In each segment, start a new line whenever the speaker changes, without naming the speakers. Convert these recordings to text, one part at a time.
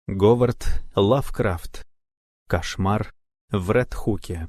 Говард Лавкрафт. Кошмар в Ред-Хуке.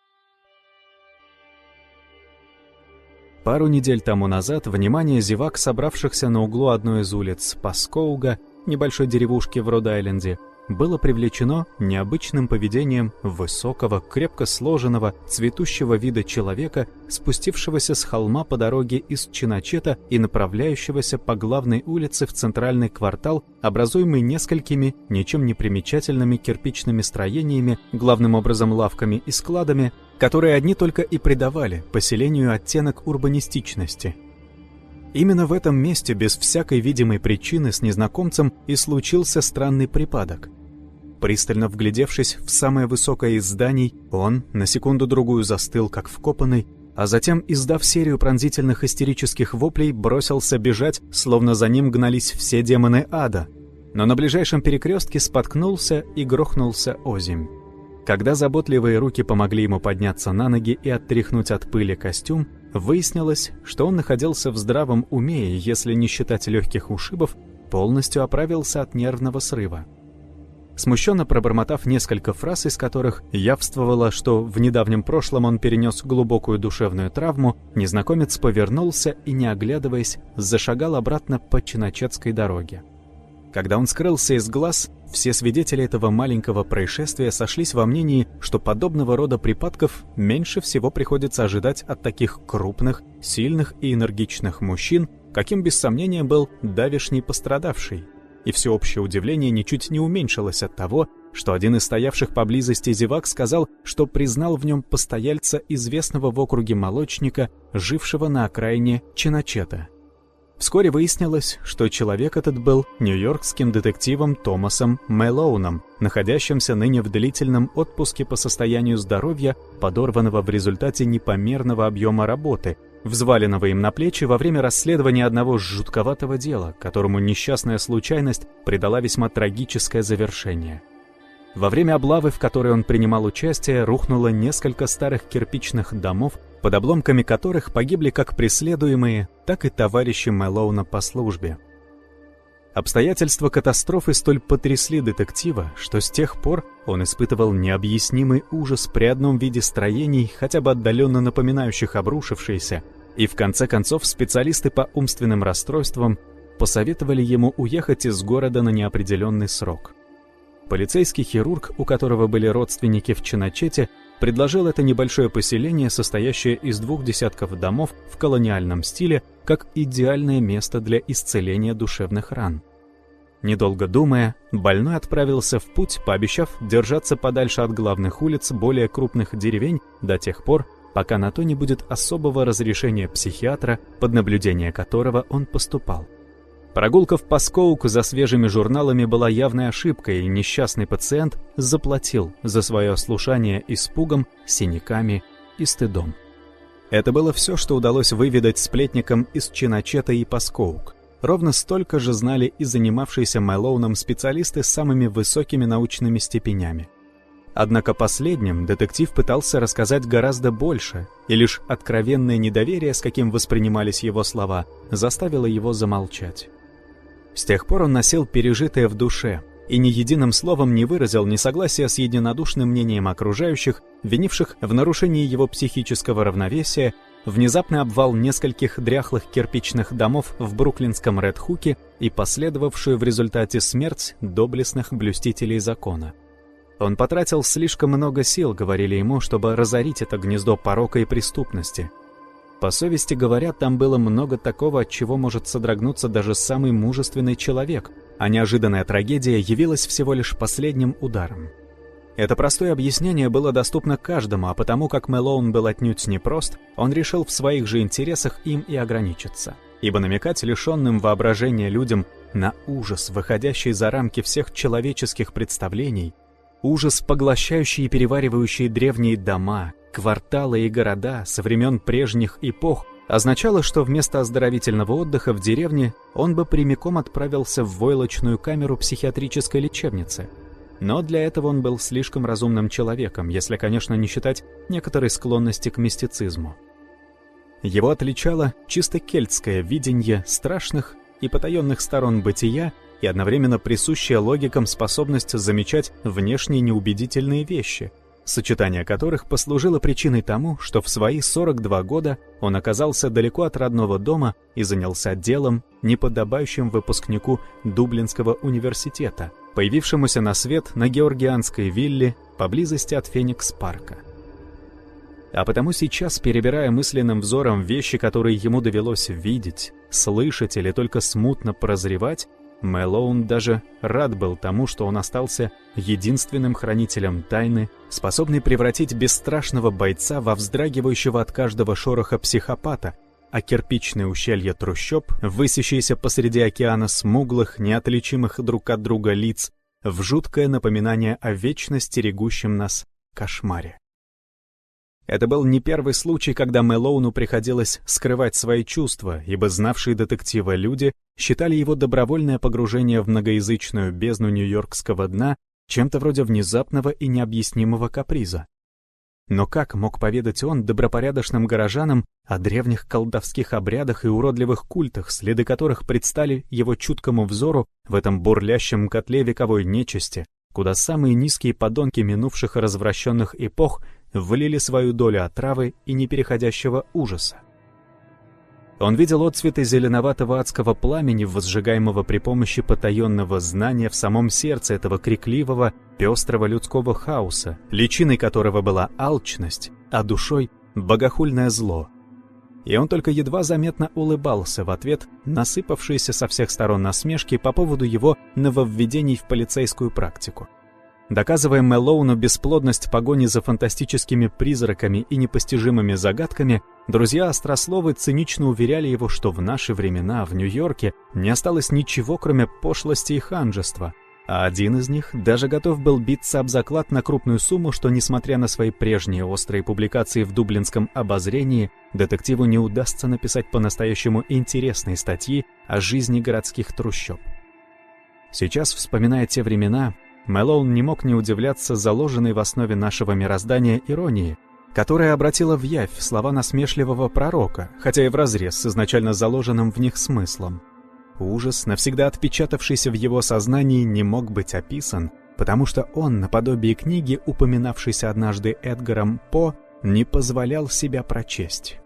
Пару недель тому назад внимание зевак, собравшихся на углу одной из улиц Паскоуга, небольшой деревушки в Род-Айленде, было привлечено необычным поведением высокого, крепко сложенного, цветущего вида человека, спустившегося с холма по дороге из Чиначета и направляющегося по главной улице в центральный квартал, образуемый несколькими ничем не примечательными кирпичными строениями, главным образом лавками и складами, которые одни только и придавали поселению оттенок урбанистичности. Именно в этом месте, без всякой видимой причины, с незнакомцем и случился странный припадок. Пристально вглядевшись в самое высокое из зданий, он на секунду-другую застыл, как вкопанный, а затем, издав серию пронзительных истерических воплей, бросился бежать, словно за ним гнались все демоны ада, но на ближайшем перекрестке споткнулся и грохнулся озимь. Когда заботливые руки помогли ему подняться на ноги и оттряхнуть от пыли костюм, выяснилось, что он находился в здравом уме и, если не считать легких ушибов, полностью оправился от нервного срыва. Смущенно пробормотав несколько фраз, из которых явствовало, что в недавнем прошлом он перенес глубокую душевную травму, незнакомец повернулся и, не оглядываясь, зашагал обратно по Чиначетской дороге. Когда он скрылся из глаз, все свидетели этого маленького происшествия сошлись во мнении, что подобного рода припадков меньше всего приходится ожидать от таких крупных, сильных и энергичных мужчин, каким без сомнения был давешний пострадавший. И всеобщее удивление ничуть не уменьшилось от того, что один из стоявших поблизости зевак сказал, что признал в нем постояльца известного в округе молочника, жившего на окраине Чиначета. Вскоре выяснилось, что человек этот был нью-йоркским детективом Томасом Мэлоуном, находящимся ныне в длительном отпуске по состоянию здоровья, подорванного в результате непомерного объема работы, взваленного им на плечи во время расследования одного жутковатого дела, которому несчастная случайность придала весьма трагическое завершение. Во время облавы, в которой он принимал участие, рухнуло несколько старых кирпичных домов, под обломками которых погибли как преследуемые, так и товарищи Мэлоуна по службе. Обстоятельства катастрофы столь потрясли детектива, что с тех пор он испытывал необъяснимый ужас при одном виде строений, хотя бы отдаленно напоминающих обрушившиеся, и в конце концов специалисты по умственным расстройствам посоветовали ему уехать из города на неопределенный срок. Полицейский хирург, у которого были родственники в Чиначете, предложил это небольшое поселение, состоящее из 2 десятков домов в колониальном стиле, как идеальное место для исцеления душевных ран. Недолго думая, больной отправился в путь, пообещав держаться подальше от главных улиц более крупных деревень до тех пор, пока на то не будет особого разрешения психиатра, под наблюдение которого он поступал. Прогулка в Паскоуг за свежими журналами была явной ошибкой, и несчастный пациент заплатил за свое ослушание испугом, синяками и стыдом. Это было все, что удалось выведать сплетникам из Чиначета и Паскоуг. Ровно столько же знали и занимавшиеся Мэлоуном специалисты с самыми высокими научными степенями. Однако последним детектив пытался рассказать гораздо больше, и лишь откровенное недоверие, с каким воспринимались его слова, заставило его замолчать. С тех пор он носил пережитое в душе и ни единым словом не выразил несогласия с единодушным мнением окружающих, винивших в нарушении его психического равновесия внезапный обвал нескольких дряхлых кирпичных домов в бруклинском Ред-Хуке и последовавшую в результате смерть доблестных блюстителей закона. Он потратил слишком много сил, говорили ему, чтобы разорить это гнездо порока и преступности. По совести говоря, там было много такого, от чего может содрогнуться даже самый мужественный человек, а неожиданная трагедия явилась всего лишь последним ударом. Это простое объяснение было доступно каждому, а потому как Мэлоун был отнюдь непрост, он решил в своих же интересах им и ограничиться. Ибо намекать лишенным воображения людям на ужас, выходящий за рамки всех человеческих представлений, ужас, поглощающий и переваривающий древние дома, кварталы и города со времен прежних эпох, означало, что вместо оздоровительного отдыха в деревне он бы прямиком отправился в войлочную камеру психиатрической лечебницы. Но для этого он был слишком разумным человеком, если, конечно, не считать некоторой склонности к мистицизму. Его отличало чисто кельтское видение страшных и потаенных сторон бытия и одновременно присущая логикам способность замечать внешне неубедительные вещи, сочетание которых послужило причиной тому, что в свои 42 года он оказался далеко от родного дома и занялся делом, неподобающим выпускнику Дублинского университета, появившемуся на свет на Георгианской вилле поблизости от Феникс-парка. А потому сейчас, перебирая мысленным взором вещи, которые ему довелось видеть, слышать или только смутно прозревать, Мэлоун даже рад был тому, что он остался единственным хранителем тайны, способный превратить бесстрашного бойца во вздрагивающего от каждого шороха психопата, а кирпичные ущелья трущоб, высящиеся посреди океана смуглых, неотличимых друг от друга лиц, в жуткое напоминание о вечно стерегущем нас кошмаре. Это был не первый случай, когда Мэлоуну приходилось скрывать свои чувства, ибо знавшие детектива люди считали его добровольное погружение в многоязычную бездну нью-йоркского дна чем-то вроде внезапного и необъяснимого каприза. Но как мог поведать он добропорядочным горожанам о древних колдовских обрядах и уродливых культах, следы которых предстали его чуткому взору в этом бурлящем котле вековой нечисти, куда самые низкие подонки минувших развращенных эпох влили свою долю отравы и непереходящего ужаса? Он видел отцветы зеленоватого адского пламени, возжигаемого при помощи потаенного знания в самом сердце этого крикливого, пестрого людского хаоса, личиной которого была алчность, а душой — богохульное зло. И он только едва заметно улыбался в ответ на сыпавшиеся со всех сторон насмешки по поводу его нововведений в полицейскую практику. Доказывая Мэлоуну бесплодность погони за фантастическими призраками и непостижимыми загадками, друзья-острословы цинично уверяли его, что в наши времена в Нью-Йорке не осталось ничего, кроме пошлости и ханжества, а один из них даже готов был биться об заклад на крупную сумму, что, несмотря на свои прежние острые публикации в Дублинском обозрении, детективу не удастся написать по-настоящему интересные статьи о жизни городских трущоб. Сейчас, вспоминая те времена, Мэлоун не мог не удивляться заложенной в основе нашего мироздания иронии, которая обратила в явь слова насмешливого пророка, хотя и вразрез с изначально заложенным в них смыслом. Ужас, навсегда отпечатавшийся в его сознании, не мог быть описан, потому что он, наподобие книги, упоминавшейся однажды Эдгаром По, не позволял себя прочесть.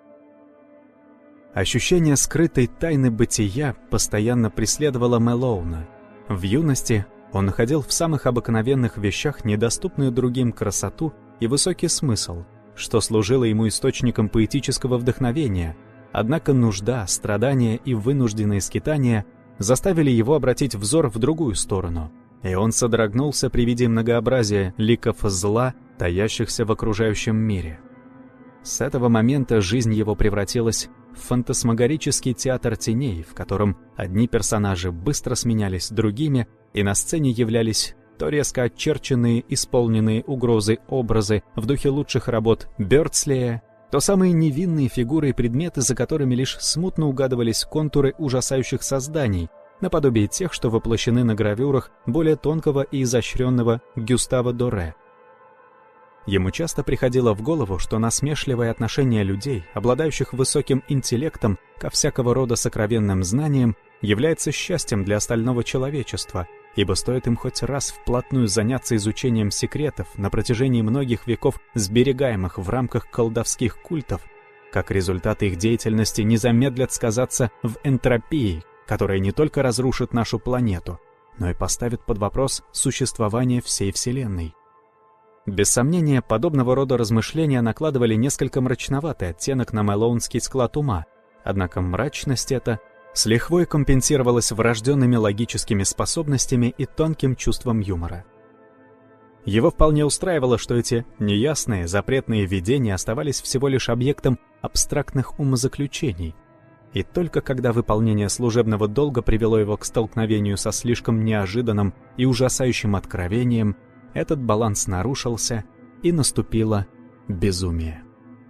Ощущение скрытой тайны бытия постоянно преследовало Мэлоуна. В юности он находил в самых обыкновенных вещах недоступную другим красоту и высокий смысл, что служило ему источником поэтического вдохновения, однако нужда, страдания и вынужденные скитания заставили его обратить взор в другую сторону, и он содрогнулся при виде многообразия ликов зла, таящихся в окружающем мире. С этого момента жизнь его превратилась в фантасмагорический театр теней, в котором одни персонажи быстро сменялись другими, и на сцене являлись то резко очерченные, исполненные угрозы образы в духе лучших работ Бёрдслея, то самые невинные фигуры и предметы, за которыми лишь смутно угадывались контуры ужасающих созданий, наподобие тех, что воплощены на гравюрах более тонкого и изощренного Гюстава Доре. Ему часто приходило в голову, что насмешливое отношение людей, обладающих высоким интеллектом, ко всякого рода сокровенным знаниям, является счастьем для остального человечества, ибо стоит им хоть раз вплотную заняться изучением секретов на протяжении многих веков, сберегаемых в рамках колдовских культов, как результаты их деятельности не замедлят сказаться в энтропии, которая не только разрушит нашу планету, но и поставит под вопрос существование всей Вселенной. Без сомнения, подобного рода размышления накладывали несколько мрачноватый оттенок на мэлоунский склад ума, однако мрачность эта с лихвой компенсировалась врожденными логическими способностями и тонким чувством юмора. Его вполне устраивало, что эти неясные, запретные видения оставались всего лишь объектом абстрактных умозаключений, и только когда выполнение служебного долга привело его к столкновению со слишком неожиданным и ужасающим откровением, этот баланс нарушился, и наступило безумие.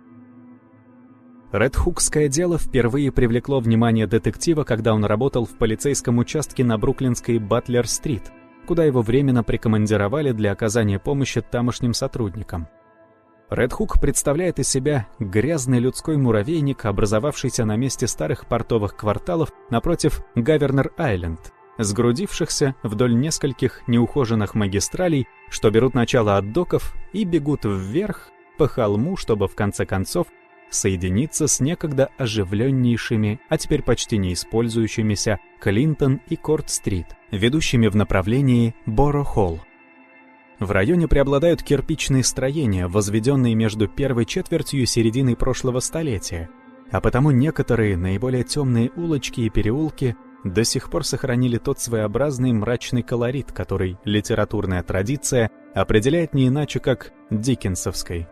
Редхукское дело впервые привлекло внимание детектива, когда он работал в полицейском участке на Бруклинской Батлер-стрит, куда его временно прикомандировали для оказания помощи тамошним сотрудникам. Редхук представляет из себя грязный людской муравейник, образовавшийся на месте старых портовых кварталов напротив Гавернер-Айленд, сгрудившихся вдоль нескольких неухоженных магистралей, что берут начало от доков и бегут вверх по холму, чтобы в конце концов соединиться с некогда оживленнейшими, а теперь почти не использующимися Клинтон и Корт-стрит, ведущими в направлении Боро-Холл. В районе преобладают кирпичные строения, возведенные между первой четвертью и серединой прошлого столетия, а потому некоторые наиболее темные улочки и переулки до сих пор сохранили тот своеобразный мрачный колорит, который литературная традиция определяет не иначе, как диккенсовской.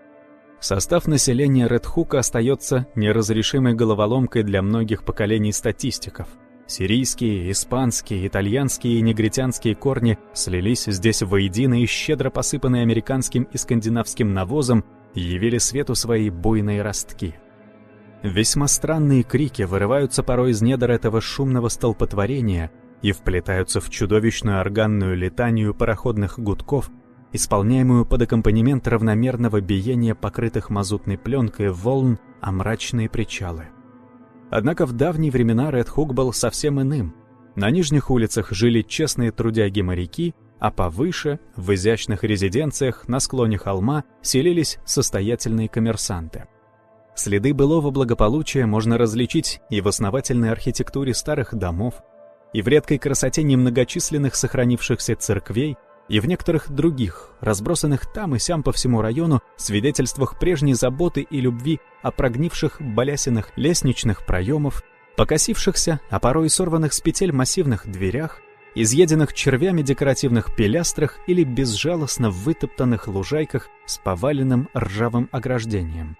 Состав населения Ред-Хука остается неразрешимой головоломкой для многих поколений статистиков. Сирийские, испанские, итальянские и негритянские корни слились здесь воедино и, щедро посыпанные американским и скандинавским навозом, явили свету свои буйные ростки. Весьма странные крики вырываются порой из недр этого шумного столпотворения и вплетаются в чудовищную органную летанию пароходных гудков, исполняемую под аккомпанемент равномерного биения покрытых мазутной пленкой волн о мрачные причалы. Однако в давние времена Ред-Хук был совсем иным. На нижних улицах жили честные трудяги-моряки, а повыше, в изящных резиденциях на склоне холма, селились состоятельные коммерсанты. Следы былого благополучия можно различить и в основательной архитектуре старых домов, и в редкой красоте немногочисленных сохранившихся церквей, и в некоторых других, разбросанных там и сям по всему району, свидетельствах прежней заботы и любви о прогнивших балясиных лестничных проемов, покосившихся, а порой и сорванных с петель массивных дверях, изъеденных червями декоративных пилястрах или безжалостно вытоптанных лужайках с поваленным ржавым ограждением.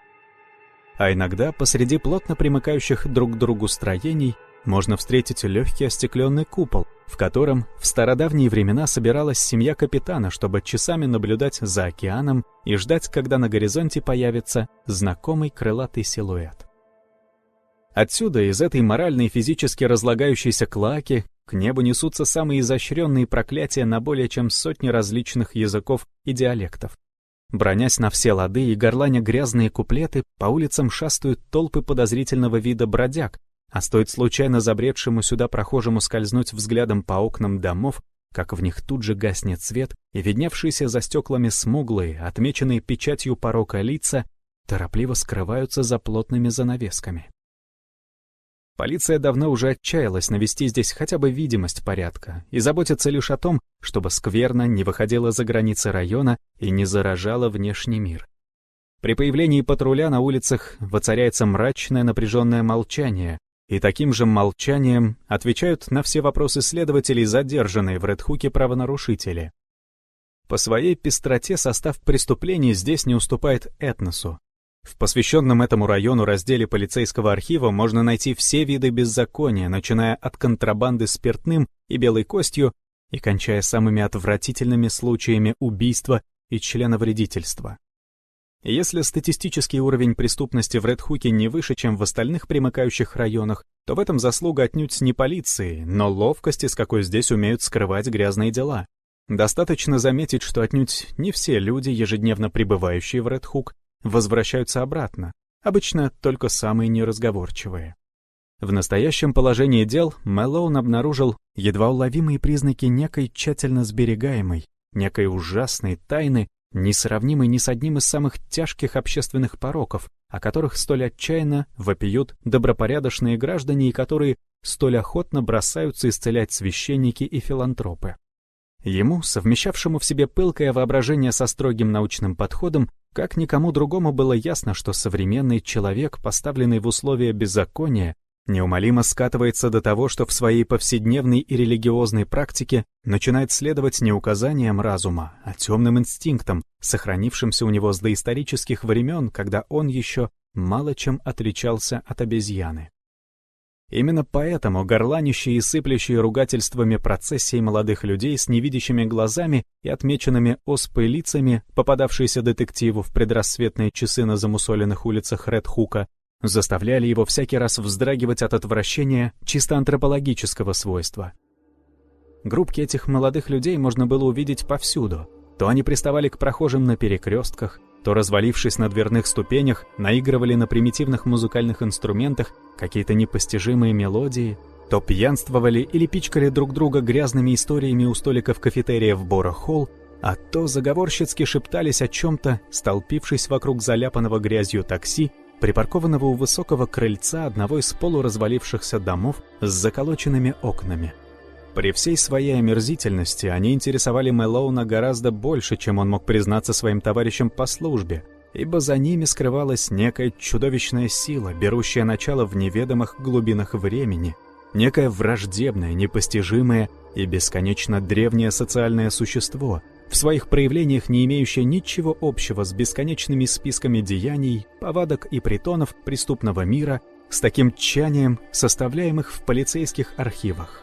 А иногда посреди плотно примыкающих друг к другу строений можно встретить легкий остекленный купол, в котором в стародавние времена собиралась семья капитана, чтобы часами наблюдать за океаном и ждать, когда на горизонте появится знакомый крылатый силуэт. Отсюда, из этой морально и физически разлагающейся клоаки, к небу несутся самые изощренные проклятия на более чем сотни различных языков и диалектов. Бронясь на все лады и горланя грязные куплеты, по улицам шастают толпы подозрительного вида бродяг, а стоит случайно забредшему сюда прохожему скользнуть взглядом по окнам домов, как в них тут же гаснет свет, и видневшиеся за стеклами смуглые, отмеченные печатью порока лица, торопливо скрываются за плотными занавесками. Полиция давно уже отчаялась навести здесь хотя бы видимость порядка и заботится лишь о том, чтобы скверно не выходила за границы района и не заражала внешний мир. При появлении патруля на улицах воцаряется мрачное напряженное молчание, и таким же молчанием отвечают на все вопросы следователей задержанные в Ред-Хуке правонарушители. По своей пестроте состав преступлений здесь не уступает этносу. В посвященном этому району разделе полицейского архива можно найти все виды беззакония, начиная от контрабанды спиртным и белой костью и кончая самыми отвратительными случаями убийства и членовредительства. Если статистический уровень преступности в Ред-Хуке не выше, чем в остальных примыкающих районах, то в этом заслуга отнюдь не полиции, но ловкости, с какой здесь умеют скрывать грязные дела. Достаточно заметить, что отнюдь не все люди, ежедневно прибывающие в Ред-Хук, возвращаются обратно, обычно только самые неразговорчивые. В настоящем положении дел Мэлоун обнаружил едва уловимые признаки некой тщательно сберегаемой, некой ужасной тайны, несравнимой ни с одним из самых тяжких общественных пороков, о которых столь отчаянно вопиют добропорядочные граждане и которые столь охотно бросаются исцелять священники и филантропы. Ему, совмещавшему в себе пылкое воображение со строгим научным подходом, как никому другому было ясно, что современный человек, поставленный в условия беззакония, неумолимо скатывается до того, что в своей повседневной и религиозной практике начинает следовать не указаниям разума, а темным инстинктам, сохранившимся у него с доисторических времен, когда он еще мало чем отличался от обезьяны. Именно поэтому горланищие и сыплющие ругательствами процессии молодых людей с невидящими глазами и отмеченными оспой лицами, попадавшиеся детективу в предрассветные часы на замусоленных улицах Ред-Хука, заставляли его всякий раз вздрагивать от отвращения чисто антропологического свойства. Группки этих молодых людей можно было увидеть повсюду. То они приставали к прохожим на перекрестках, то, развалившись на дверных ступенях, наигрывали на примитивных музыкальных инструментах какие-то непостижимые мелодии, то пьянствовали или пичкали друг друга грязными историями у столиков кафетерия в Боро-Холл, а то заговорщицки шептались о чем-то, столпившись вокруг заляпанного грязью такси, припаркованного у высокого крыльца одного из полуразвалившихся домов с заколоченными окнами. При всей своей омерзительности они интересовали Мэлоуна гораздо больше, чем он мог признаться своим товарищам по службе, ибо за ними скрывалась некая чудовищная сила, берущая начало в неведомых глубинах времени, некое враждебное, непостижимое и бесконечно древнее социальное существо, в своих проявлениях не имеющее ничего общего с бесконечными списками деяний, повадок и притонов преступного мира, с таким тщанием, составляемых в полицейских архивах.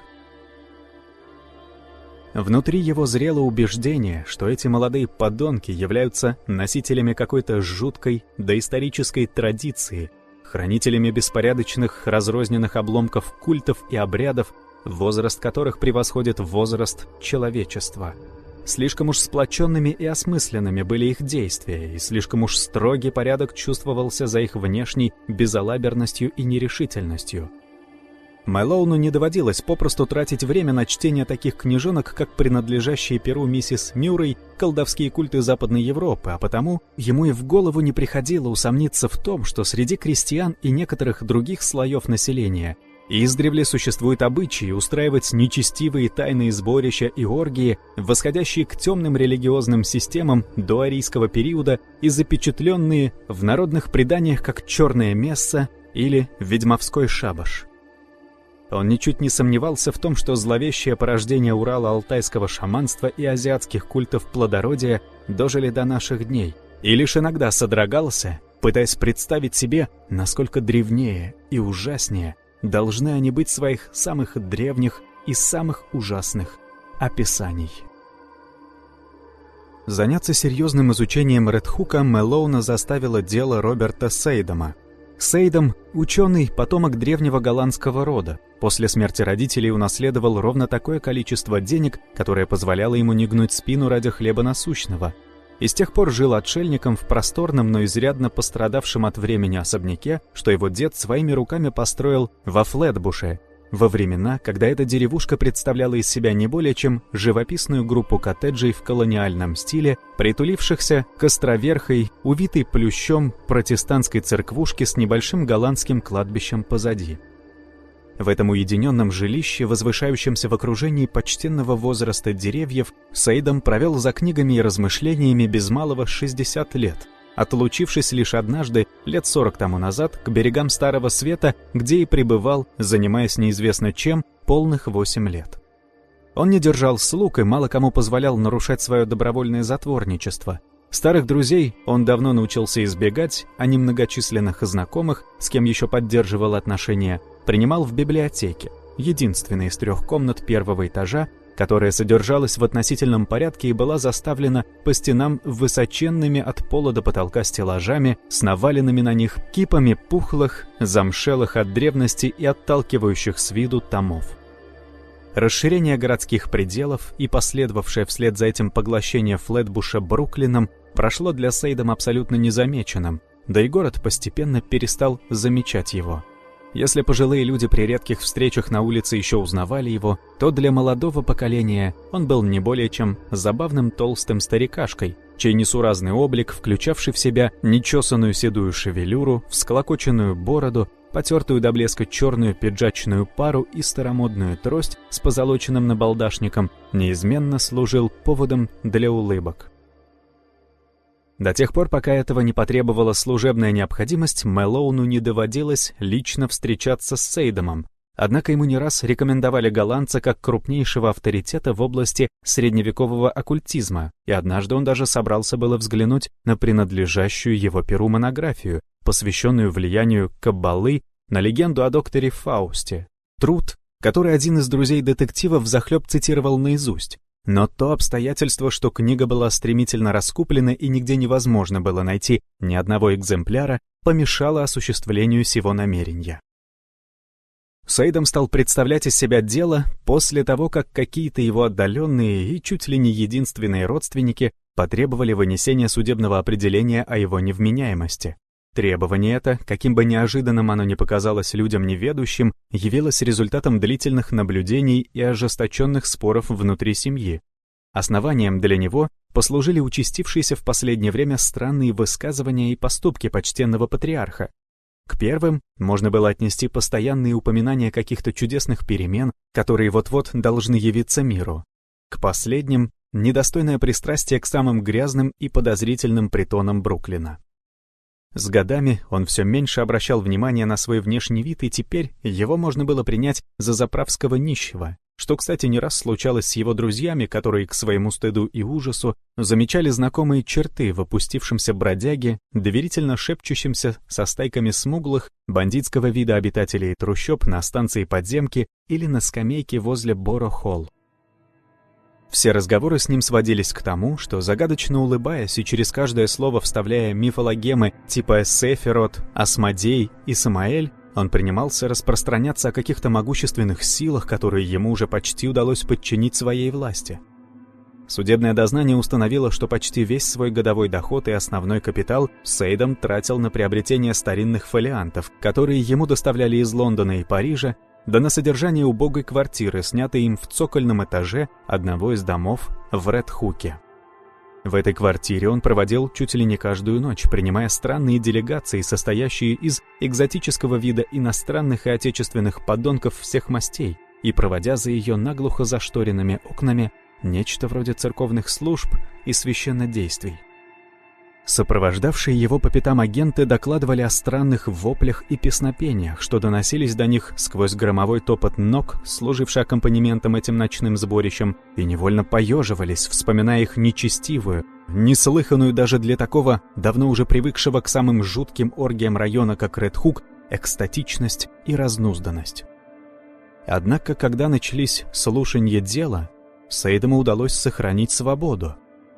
Внутри его зрело убеждение, что эти молодые подонки являются носителями какой-то жуткой доисторической традиции, хранителями беспорядочных разрозненных обломков культов и обрядов, возраст которых превосходит возраст человечества. Слишком уж сплоченными и осмысленными были их действия, и слишком уж строгий порядок чувствовался за их внешней безалаберностью и нерешительностью. Мэлоуну не доводилось попросту тратить время на чтение таких книжонок, как принадлежащие перу миссис Мюррей «Колдовские культы Западной Европы», а потому ему и в голову не приходило усомниться в том, что среди крестьян и некоторых других слоев населения издревле существует обычай устраивать нечестивые тайные сборища и оргии, восходящие к темным религиозным системам доарийского периода и запечатленные в народных преданиях как «черное месса» или «ведьмовской шабаш». Он ничуть не сомневался в том, что зловещее порождение Урало-алтайского шаманства и азиатских культов плодородия дожили до наших дней, и лишь иногда содрогался, пытаясь представить себе, насколько древнее и ужаснее должны они быть своих самых древних и самых ужасных описаний. Заняться серьезным изучением Редхука Мэлоуна заставило дело Роберта Сейдома. Сейдом – ученый, потомок древнего голландского рода. После смерти родителей унаследовал ровно такое количество денег, которое позволяло ему не гнуть спину ради хлеба насущного. И с тех пор жил отшельником в просторном, но изрядно пострадавшем от времени особняке, что его дед своими руками построил во Флетбуше, во времена, когда эта деревушка представляла из себя не более чем живописную группу коттеджей в колониальном стиле, притулившихся к островерхой, увитой плющом протестантской церквушке с небольшим голландским кладбищем позади. В этом уединенном жилище, возвышающемся в окружении почтенного возраста деревьев, Сейдом провел за книгами и размышлениями без малого 60 лет, отлучившись лишь однажды, лет 40 тому назад, к берегам Старого Света, где и пребывал, занимаясь неизвестно чем, полных 8 лет. Он не держал слуг и мало кому позволял нарушать свое добровольное затворничество. Старых друзей он давно научился избегать, а немногочисленных знакомых, с кем еще поддерживал отношения, принимал в библиотеке, единственной из 3 комнат первого этажа, которая содержалась в относительном порядке и была заставлена по стенам высоченными от пола до потолка стеллажами с наваленными на них кипами пухлых, замшелых от древности и отталкивающих с виду томов. Расширение городских пределов и последовавшее вслед за этим поглощение Флетбуша Бруклином прошло для Сейдома абсолютно незамеченным, да и город постепенно перестал замечать его. Если пожилые люди при редких встречах на улице еще узнавали его, то для молодого поколения он был не более чем забавным толстым старикашкой, чей несуразный облик, включавший в себя нечесанную седую шевелюру, всколокоченную бороду, потертую до блеска черную пиджачную пару и старомодную трость с позолоченным набалдашником, неизменно служил поводом для улыбок. До тех пор, пока этого не потребовала служебная необходимость, Мэлоуну не доводилось лично встречаться с Сейдомом, однако ему не раз рекомендовали голландца как крупнейшего авторитета в области средневекового оккультизма, и однажды он даже собрался было взглянуть на принадлежащую его перу монографию, посвященную влиянию Каббалы на легенду о докторе Фаусте, труд, который один из друзей детектива взахлеб цитировал наизусть. Но то обстоятельство, что книга была стремительно раскуплена и нигде невозможно было найти ни одного экземпляра, помешало осуществлению сего намерения. Сейдом стал представлять из себя дело после того, как какие-то его отдаленные и чуть ли не единственные родственники потребовали вынесения судебного определения о его невменяемости. Требование это, каким бы неожиданным оно ни показалось людям неведущим, явилось результатом длительных наблюдений и ожесточенных споров внутри семьи. Основанием для него послужили участившиеся в последнее время странные высказывания и поступки почтенного патриарха. К первым можно было отнести постоянные упоминания каких-то чудесных перемен, которые вот-вот должны явиться миру. К последним — недостойное пристрастие к самым грязным и подозрительным притонам Бруклина. С годами он все меньше обращал внимание на свой внешний вид, и теперь его можно было принять за заправского нищего, что, кстати, не раз случалось с его друзьями, которые к своему стыду и ужасу замечали знакомые черты в опустившемся бродяге, доверительно шепчущемся со стайками смуглых, бандитского вида обитателей трущоб на станции подземки или на скамейке возле Боро-Холл. Все разговоры с ним сводились к тому, что, загадочно улыбаясь и через каждое слово вставляя мифологемы типа Сефирот, Асмодей и Самаэль, он принимался распространяться о каких-то могущественных силах, которые ему уже почти удалось подчинить своей власти. Судебное дознание установило, что почти весь свой годовой доход и основной капитал Сейдом тратил на приобретение старинных фолиантов, которые ему доставляли из Лондона и Парижа, да на содержание убогой квартиры, снятой им в цокольном этаже одного из домов в Ред-Хуке. В этой квартире он проводил чуть ли не каждую ночь, принимая странные делегации, состоящие из экзотического вида иностранных и отечественных подонков всех мастей, и проводя за ее наглухо зашторенными окнами нечто вроде церковных служб и священнодействий. Сопровождавшие его по пятам агенты докладывали о странных воплях и песнопениях, что доносились до них сквозь громовой топот ног, служивший аккомпанементом этим ночным сборищам, и невольно поеживались, вспоминая их нечестивую, неслыханную даже для такого, давно уже привыкшего к самым жутким оргиям района, как Ред-Хук, экстатичность и разнузданность. Однако, когда начались слушанья дела, Сейдому удалось сохранить свободу.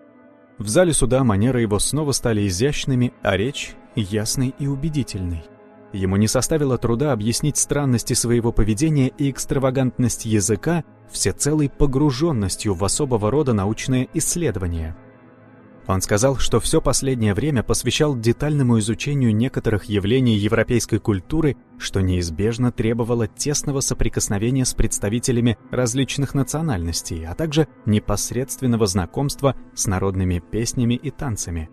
В зале суда манеры его снова стали изящными, а речь — ясной и убедительной. Ему не составило труда объяснить странности своего поведения и экстравагантность языка всецелой погруженностью в особого рода научное исследование. Он сказал, что все последнее время посвящал детальному изучению некоторых явлений европейской культуры, что неизбежно требовало тесного соприкосновения с представителями различных национальностей, а также непосредственного знакомства с народными песнями и танцами.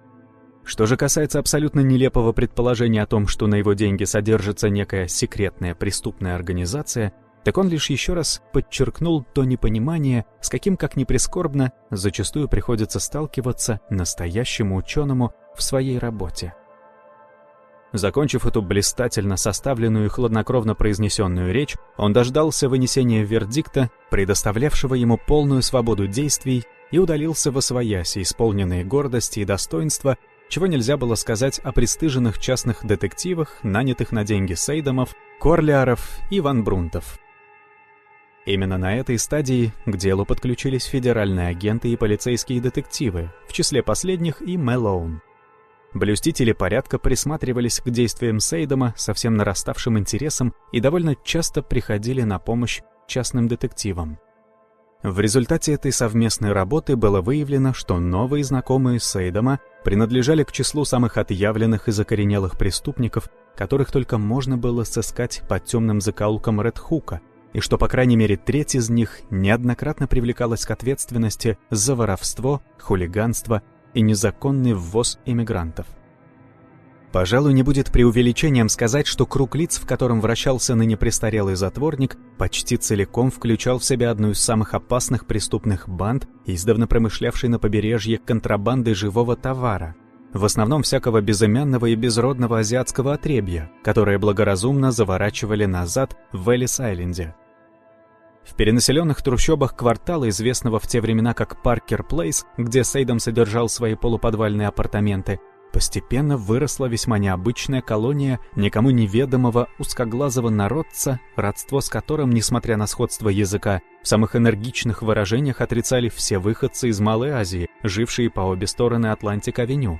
Что же касается абсолютно нелепого предположения о том, что на его деньги содержится некая секретная преступная организация, так он лишь еще раз подчеркнул то непонимание, с каким, как ни прискорбно, зачастую приходится сталкиваться настоящему ученому в своей работе. Закончив эту блистательно составленную и хладнокровно произнесенную речь, он дождался вынесения вердикта, предоставлявшего ему полную свободу действий, и удалился восвояси, исполненные гордости и достоинства, чего нельзя было сказать о пристыженных частных детективах, нанятых на деньги Сейдомов, Корлиаров и Ван Брунтов. Именно на этой стадии к делу подключились федеральные агенты и полицейские детективы, в числе последних и Мэлоун. Блюстители порядка присматривались к действиям Сейдома со всем нараставшим интересом и довольно часто приходили на помощь частным детективам. В результате этой совместной работы было выявлено, что новые знакомые Сейдома принадлежали к числу самых отъявленных и закоренелых преступников, которых только можно было сыскать по темным закоулкам Ред-Хука, и что, по крайней мере, треть из них неоднократно привлекалась к ответственности за воровство, хулиганство и незаконный ввоз иммигрантов. Пожалуй, не будет преувеличением сказать, что круг лиц, в котором вращался ныне престарелый затворник, почти целиком включал в себя одну из самых опасных преступных банд, издавна промышлявшей на побережье контрабандой живого товара, в основном всякого безымянного и безродного азиатского отребья, которое благоразумно заворачивали назад в Эллис-Айленде. В перенаселенных трущобах квартала, известного в те времена как Паркер Плейс, где Сейдом содержал свои полуподвальные апартаменты, постепенно выросла весьма необычная колония никому неведомого узкоглазого народца, родство с которым, несмотря на сходство языка, в самых энергичных выражениях отрицали все выходцы из Малой Азии, жившие по обе стороны Атлантик-авеню.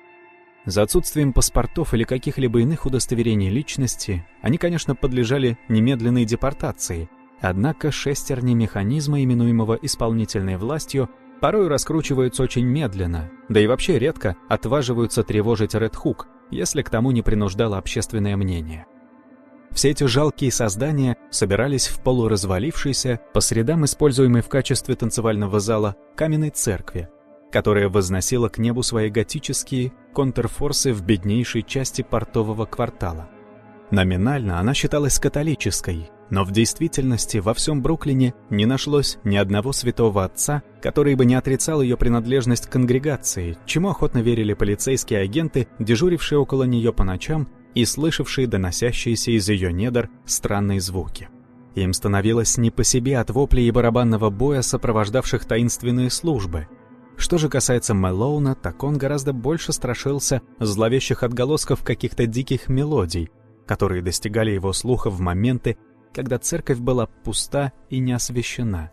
За отсутствием паспортов или каких-либо иных удостоверений личности они, конечно, подлежали немедленной депортации, однако шестерни механизма, именуемого исполнительной властью, порой раскручиваются очень медленно, да и вообще редко отваживаются тревожить Ред-Хук, если к тому не принуждало общественное мнение. Все эти жалкие создания собирались в полуразвалившейся, по средам используемой в качестве танцевального зала, каменной церкви, которая возносила к небу свои готические контрфорсы в беднейшей части портового квартала. Номинально она считалась католической, но в действительности во всем Бруклине не нашлось ни одного святого отца, который бы не отрицал ее принадлежность к конгрегации, чему охотно верили полицейские агенты, дежурившие около нее по ночам и слышавшие доносящиеся из ее недр странные звуки. Им становилось не по себе от воплей и барабанного боя, сопровождавших таинственные службы. Что же касается Мэлоуна, так он гораздо больше страшился зловещих отголосков каких-то диких мелодий, которые достигали его слуха в моменты, когда церковь была пуста и не освящена.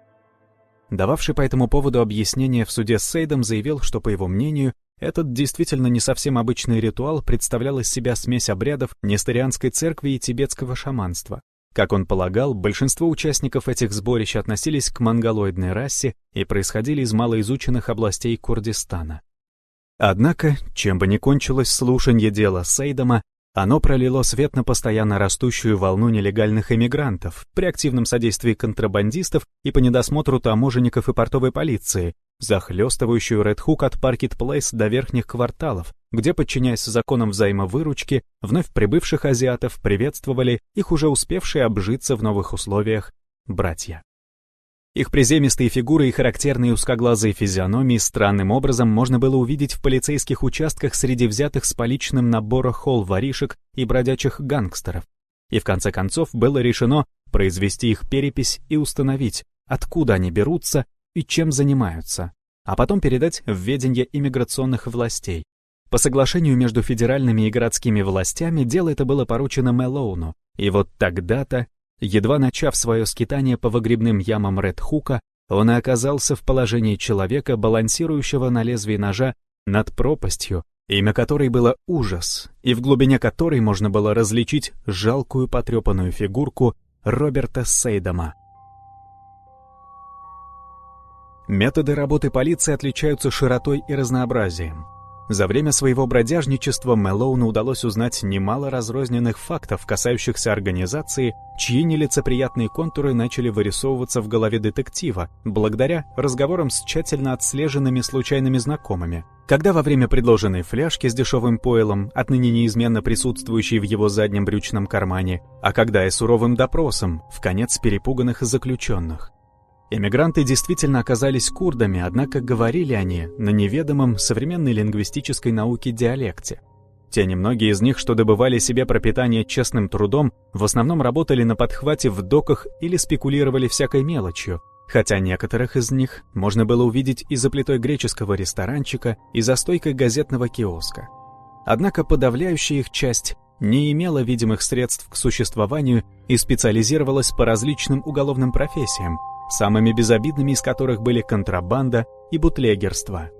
Дававший по этому поводу объяснение в суде Сейдом заявил, что, по его мнению, этот действительно не совсем обычный ритуал представлял из себя смесь обрядов несторианской церкви и тибетского шаманства. Как он полагал, большинство участников этих сборищ относились к монголоидной расе и происходили из малоизученных областей Курдистана. Однако, чем бы ни кончилось слушанье дела Сейдома, оно пролило свет на постоянно растущую волну нелегальных эмигрантов при активном содействии контрабандистов и по недосмотру таможенников и портовой полиции, захлестывающую Ред Хук от Паркет-Плейс до верхних кварталов, где, подчиняясь законам взаимовыручки, вновь прибывших азиатов приветствовали их уже успевшие обжиться в новых условиях братья. Их приземистые фигуры и характерные узкоглазые физиономии странным образом можно было увидеть в полицейских участках среди взятых с поличным набора холл-воришек и бродячих гангстеров. И в конце концов было решено произвести их перепись и установить, откуда они берутся и чем занимаются, а потом передать в ведение иммиграционных властей. По соглашению между федеральными и городскими властями дело это было поручено Мэлоуну, и вот тогда-то, едва начав свое скитание по выгребным ямам Ред Хука, он и оказался в положении человека, балансирующего на лезвии ножа над пропастью, имя которой было ужас, и в глубине которой можно было различить жалкую потрепанную фигурку Роберта Сейдома. Методы работы полиции отличаются широтой и разнообразием. За время своего бродяжничества Мэлоуну удалось узнать немало разрозненных фактов, касающихся организации, чьи нелицеприятные контуры начали вырисовываться в голове детектива, благодаря разговорам с тщательно отслеженными случайными знакомыми. Когда во время предложенной фляжки с дешевым пойлом, отныне неизменно присутствующей в его заднем брючном кармане, а когда и суровым допросом, вконец перепуганных заключенных. Эмигранты действительно оказались курдами, однако говорили они на неведомом современной лингвистической науке диалекте. Те немногие из них, что добывали себе пропитание честным трудом, в основном работали на подхвате в доках или спекулировали всякой мелочью, хотя некоторых из них можно было увидеть и за плитой греческого ресторанчика, и за стойкой газетного киоска. Однако подавляющая их часть не имела видимых средств к существованию и специализировалась по различным уголовным профессиям, самыми безобидными из которых были контрабанда и бутлегерство.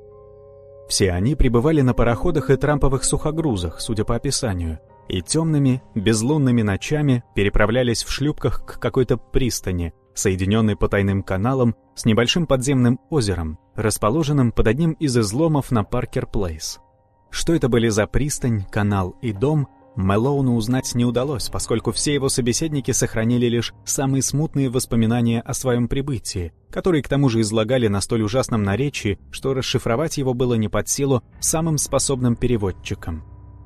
Все они пребывали на пароходах и трамповых сухогрузах, судя по описанию, и темными, безлунными ночами переправлялись в шлюпках к какой-то пристани, соединенной потайным каналом с небольшим подземным озером, расположенным под одним из изломов на Паркер-Плейс. Что это были за пристань, канал и дом, Мэлоуну узнать не удалось, поскольку все его собеседники сохранили лишь самые смутные воспоминания о своем прибытии, которые к тому же излагали на столь ужасном наречии, что расшифровать его было не под силу самым способным переводчикам.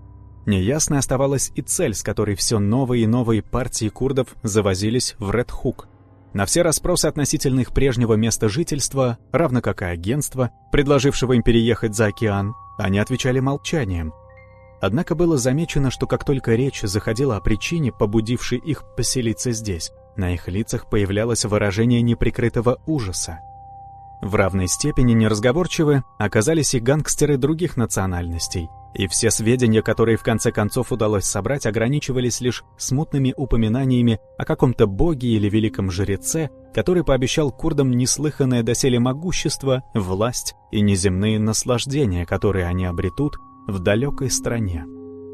Неясной оставалась и цель, с которой все новые и новые партии курдов завозились в Ред Хук. На все расспросы относительно их прежнего места жительства, равно как и агентства, предложившего им переехать за океан, они отвечали молчанием. Однако было замечено, что как только речь заходила о причине, побудившей их поселиться здесь, на их лицах появлялось выражение неприкрытого ужаса. В равной степени неразговорчивы оказались и гангстеры других национальностей, и все сведения, которые в конце концов удалось собрать, ограничивались лишь смутными упоминаниями о каком-то боге или великом жреце, который пообещал курдам неслыханное доселе могущество, власть и неземные наслаждения, которые они обретут в далекой стране.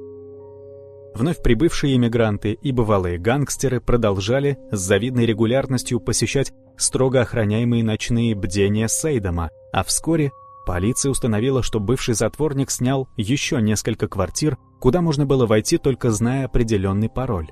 Вновь прибывшие иммигранты и бывалые гангстеры продолжали с завидной регулярностью посещать строго охраняемые ночные бдения Сейдома, а вскоре Полиция установила, что бывший затворник снял еще несколько квартир, куда можно было войти, только зная определенный пароль.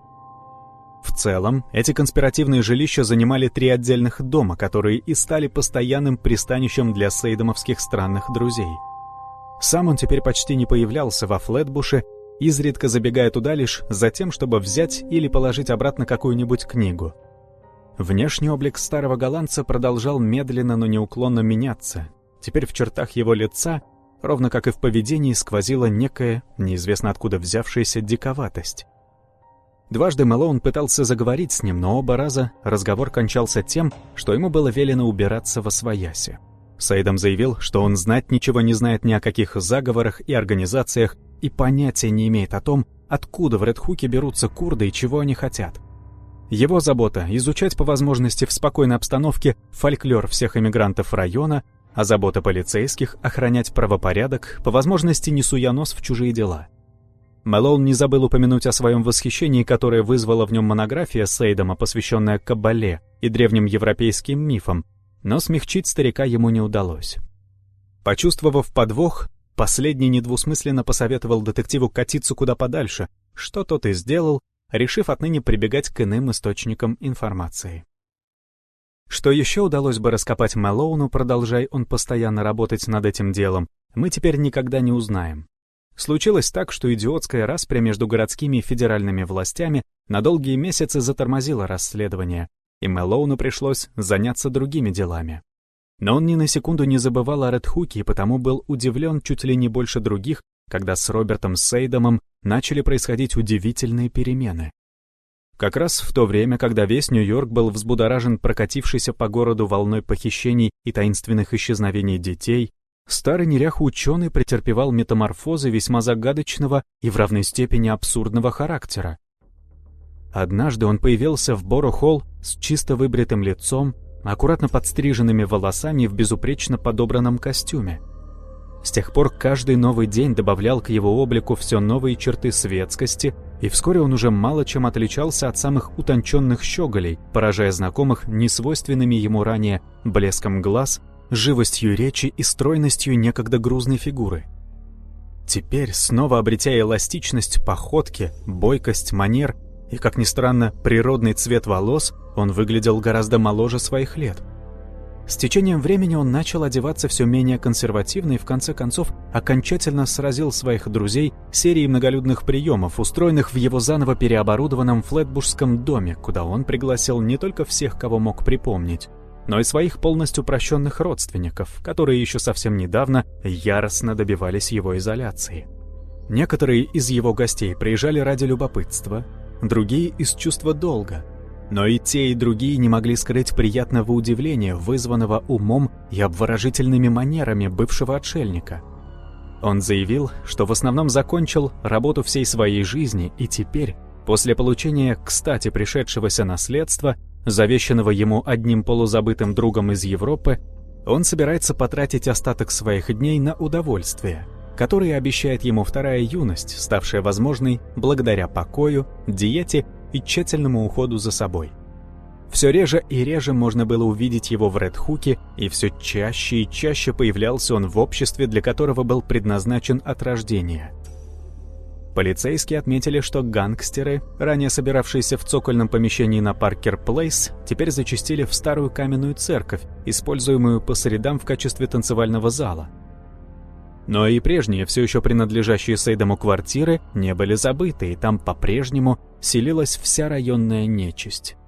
В целом, эти конспиративные жилища занимали 3 отдельных дома, которые и стали постоянным пристанищем для сейдомовских странных друзей. Сам он теперь почти не появлялся во Флетбуше, изредка забегая туда лишь за тем, чтобы взять или положить обратно какую-нибудь книгу. Внешний облик старого голландца продолжал медленно, но неуклонно меняться. Теперь в чертах его лица, ровно как и в поведении, сквозила некая, неизвестно откуда взявшаяся диковатость. Дважды Мэлоун пытался заговорить с ним, но оба раза разговор кончался тем, что ему было велено убираться восвояси. Сейдом заявил, что он знать ничего не знает ни о каких заговорах и организациях и понятия не имеет о том, откуда в Ред-Хуке берутся курды и чего они хотят. Его забота — изучать по возможности в спокойной обстановке фольклор всех эмигрантов района, а забота полицейских — охранять правопорядок, по возможности не суя нос в чужие дела. Мэлоун не забыл упомянуть о своем восхищении, которое вызвала в нем монография Сейдома, посвященная Каббале и древним европейским мифам, но смягчить старика ему не удалось. Почувствовав подвох, последний недвусмысленно посоветовал детективу катиться куда подальше, что тот и сделал, решив отныне прибегать к иным источникам информации. Что еще удалось бы раскопать Мэлоуну, продолжая он постоянно работать над этим делом, мы теперь никогда не узнаем. Случилось так, что идиотская распря между городскими и федеральными властями на долгие месяцы затормозила расследование, и Мэлоуну пришлось заняться другими делами. Но он ни на секунду не забывал о Ред-Хуке и потому был удивлен чуть ли не больше других, когда с Робертом Сейдомом начали происходить удивительные перемены. Как раз в то время, когда весь Нью-Йорк был взбудоражен прокатившейся по городу волной похищений и таинственных исчезновений детей, старый неряха-ученый претерпевал метаморфозы весьма загадочного и в равной степени абсурдного характера. Однажды он появился в Боро-Холл с чисто выбритым лицом, аккуратно подстриженными волосами и в безупречно подобранном костюме. С тех пор каждый новый день добавлял к его облику все новые черты светскости, и вскоре он уже мало чем отличался от самых утонченных щеголей, поражая знакомых несвойственными ему ранее блеском глаз, живостью речи и стройностью некогда грузной фигуры. Теперь, снова обретя эластичность походки, бойкость манер и, как ни странно, природный цвет волос, он выглядел гораздо моложе своих лет. С течением времени он начал одеваться все менее консервативно и в конце концов окончательно сразил своих друзей серией многолюдных приемов, устроенных в его заново переоборудованном флетбушском доме, куда он пригласил не только всех, кого мог припомнить, но и своих полностью прощенных родственников, которые еще совсем недавно яростно добивались его изоляции. Некоторые из его гостей приезжали ради любопытства, другие — из чувства долга. Но и те, и другие не могли скрыть приятного удивления, вызванного умом и обворожительными манерами бывшего отшельника. Он заявил, что в основном закончил работу всей своей жизни и теперь, после получения кстати пришедшегося наследства, завещанного ему одним полузабытым другом из Европы, он собирается потратить остаток своих дней на удовольствие, которое обещает ему вторая юность, ставшая возможной благодаря покою, диете и тщательному уходу за собой. Все реже и реже можно было увидеть его в Ред-Хуке, и все чаще и чаще появлялся он в обществе, для которого был предназначен от рождения. Полицейские отметили, что гангстеры, ранее собиравшиеся в цокольном помещении на Паркер-Плейс, теперь зачастили в старую каменную церковь, используемую по средам в качестве танцевального зала. Но и прежние, все еще принадлежащие Сейдому квартиры, не были забыты, и там по-прежнему селилась вся районная нечисть.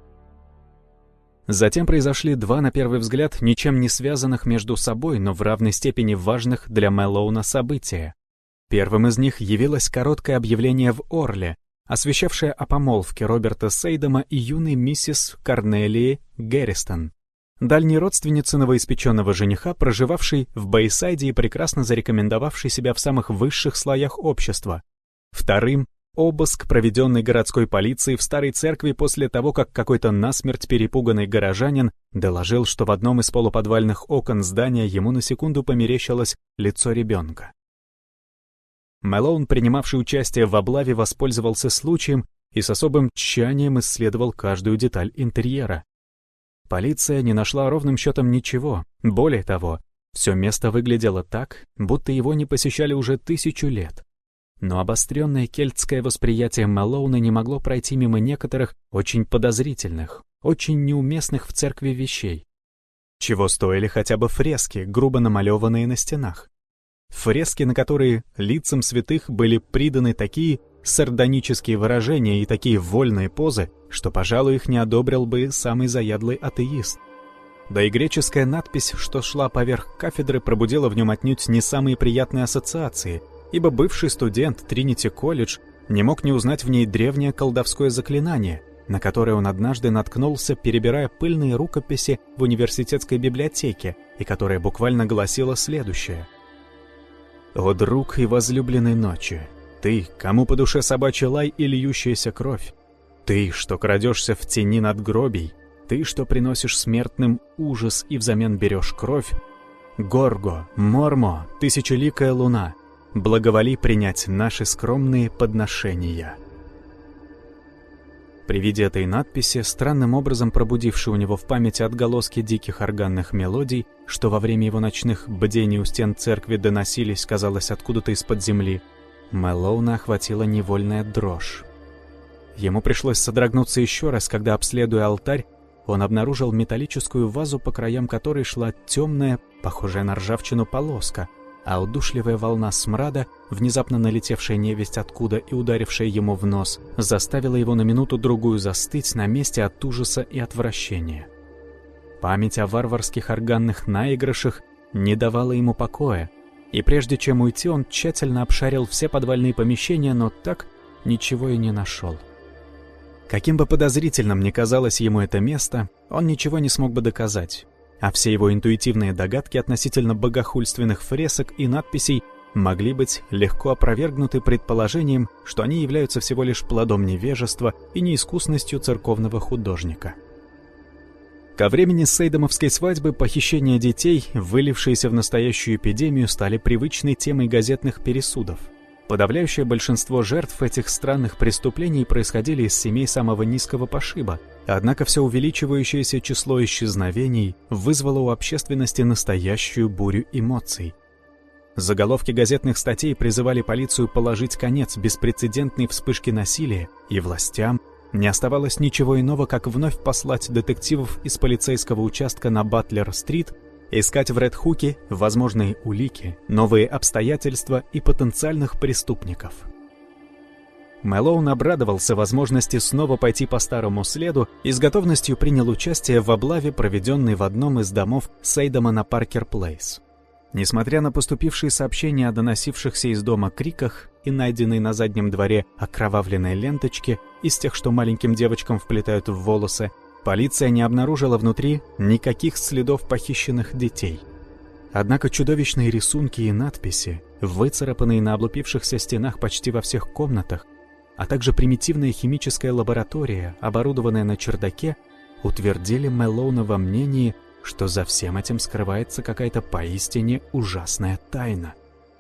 Затем произошли два, на первый взгляд, ничем не связанных между собой, но в равной степени важных для Мэлоуна события. Первым из них явилось короткое объявление в Орле, освещавшее о помолвке Роберта Сейдома и юной миссис Корнелии Герристон, дальней родственницы новоиспеченного жениха, проживавшей в Бэйсайде и прекрасно зарекомендовавшей себя в самых высших слоях общества. Вторым — обыск, проведенный городской полицией в старой церкви после того, как какой-то насмерть перепуганный горожанин доложил, что в одном из полуподвальных окон здания ему на секунду померещилось лицо ребенка. Мэлоун, принимавший участие в облаве, воспользовался случаем и с особым тщанием исследовал каждую деталь интерьера. Полиция не нашла ровным счетом ничего. Более того, Все место выглядело так, будто его не посещали уже 1000 лет. Но обостренное кельтское восприятие Мэлоуна не могло пройти мимо некоторых очень подозрительных, очень неуместных в церкви вещей. Чего стоили хотя бы фрески, грубо намалеванные на стенах. Фрески, на которые лицам святых были приданы такие сардонические выражения и такие вольные позы, что, пожалуй, их не одобрил бы самый заядлый атеист. Да и греческая надпись, что шла поверх кафедры, пробудила в нем отнюдь не самые приятные ассоциации, ибо бывший студент Тринити-колледж не мог не узнать в ней древнее колдовское заклинание, на которое он однажды наткнулся, перебирая пыльные рукописи в университетской библиотеке, и которое буквально гласило следующее. «О, друг и возлюбленной ночи, ты, кому по душе собачий лай и льющаяся кровь, ты, что крадешься в тени надгробий, ты, что приносишь смертным ужас и взамен берешь кровь, Горго, Мормо, тысячеликая луна, благоволи принять наши скромные подношения». При виде этой надписи, странным образом пробудившей у него в памяти отголоски диких органных мелодий, что во время его ночных бдений у стен церкви доносились, казалось, откуда-то из-под земли, Мэлоуна охватила невольная дрожь. Ему пришлось содрогнуться еще раз, когда, обследуя алтарь, он обнаружил металлическую вазу, по краям которой шла темная, похожая на ржавчину полоска, а удушливая волна смрада, внезапно налетевшая невесть откуда и ударившая ему в нос, заставила его на минуту-другую застыть на месте от ужаса и отвращения. Память о варварских органных наигрышах не давала ему покоя, и прежде чем уйти, он тщательно обшарил все подвальные помещения, но так ничего и не нашел. Каким бы подозрительным ни казалось ему это место, он ничего не смог бы доказать, а все его интуитивные догадки относительно богохульственных фресок и надписей могли быть легко опровергнуты предположением, что они являются всего лишь плодом невежества и неискусностью церковного художника. Ко времени сейдомовской свадьбы похищения детей, вылившиеся в настоящую эпидемию, стали привычной темой газетных пересудов. Подавляющее большинство жертв этих странных преступлений происходили из семей самого низкого пошиба, однако все увеличивающееся число исчезновений вызвало у общественности настоящую бурю эмоций. Заголовки газетных статей призывали полицию положить конец беспрецедентной вспышке насилия, и властям не оставалось ничего иного, как вновь послать детективов из полицейского участка на Батлер-стрит искать в Ред-Хуке возможные улики, новые обстоятельства и потенциальных преступников. Мэлоун обрадовался возможности снова пойти по старому следу и с готовностью принял участие в облаве, проведенной в одном из домов Сейдома на Паркер-Плейс. Несмотря на поступившие сообщения о доносившихся из дома криках и найденной на заднем дворе окровавленной ленточки из тех, что маленьким девочкам вплетают в волосы, полиция не обнаружила внутри никаких следов похищенных детей. Однако чудовищные рисунки и надписи, выцарапанные на облупившихся стенах почти во всех комнатах, а также примитивная химическая лаборатория, оборудованная на чердаке, утвердили Мэлоуна во мнении, что за всем этим скрывается какая-то поистине ужасная тайна.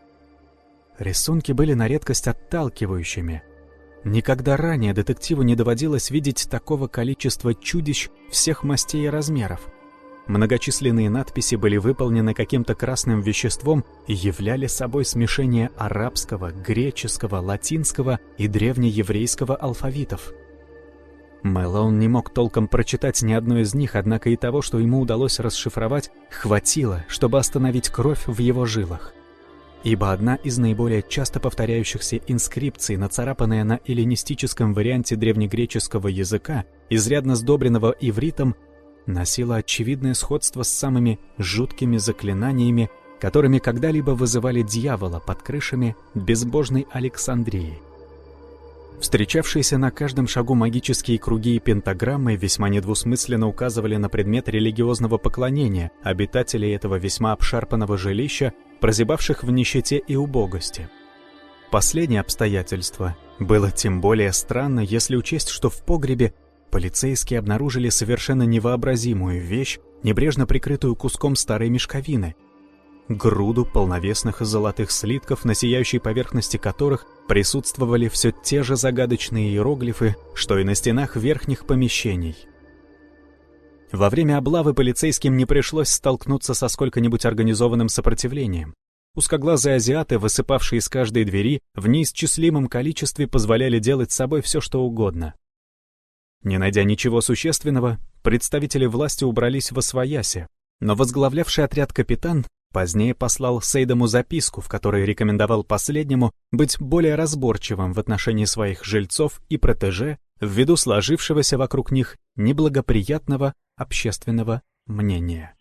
Рисунки были на редкость отталкивающими. Никогда ранее детективу не доводилось видеть такого количества чудищ всех мастей и размеров. Многочисленные надписи были выполнены каким-то красным веществом и являли собой смешение арабского, греческого, латинского и древнееврейского алфавитов. Мэлоун не мог толком прочитать ни одной из них, однако и того, что ему удалось расшифровать, хватило, чтобы остановить кровь в его жилах. Ибо одна из наиболее часто повторяющихся инскрипций, нацарапанная на эллинистическом варианте древнегреческого языка, изрядно сдобренного ивритом, носила очевидное сходство с самыми жуткими заклинаниями, которыми когда-либо вызывали дьявола под крышами безбожной Александрии. Встречавшиеся на каждом шагу магические круги и пентаграммы весьма недвусмысленно указывали на предмет религиозного поклонения обитателей этого весьма обшарпанного жилища, прозябавших в нищете и убогости. Последнее обстоятельство было тем более странно, если учесть, что в погребе полицейские обнаружили совершенно невообразимую вещь, небрежно прикрытую куском старой мешковины, груду полновесных золотых слитков, на сияющей поверхности которых присутствовали все те же загадочные иероглифы, что и на стенах верхних помещений. Во время облавы полицейским не пришлось столкнуться со сколько-нибудь организованным сопротивлением. Узкоглазые азиаты, высыпавшие из каждой двери, в неисчислимом количестве позволяли делать с собой все, что угодно. Не найдя ничего существенного, представители власти убрались восвояси, но возглавлявший отряд капитан позднее послал Сейдому записку, в которой рекомендовал последнему быть более разборчивым в отношении своих жильцов и протеже ввиду сложившегося вокруг них неблагоприятного общественного мнения.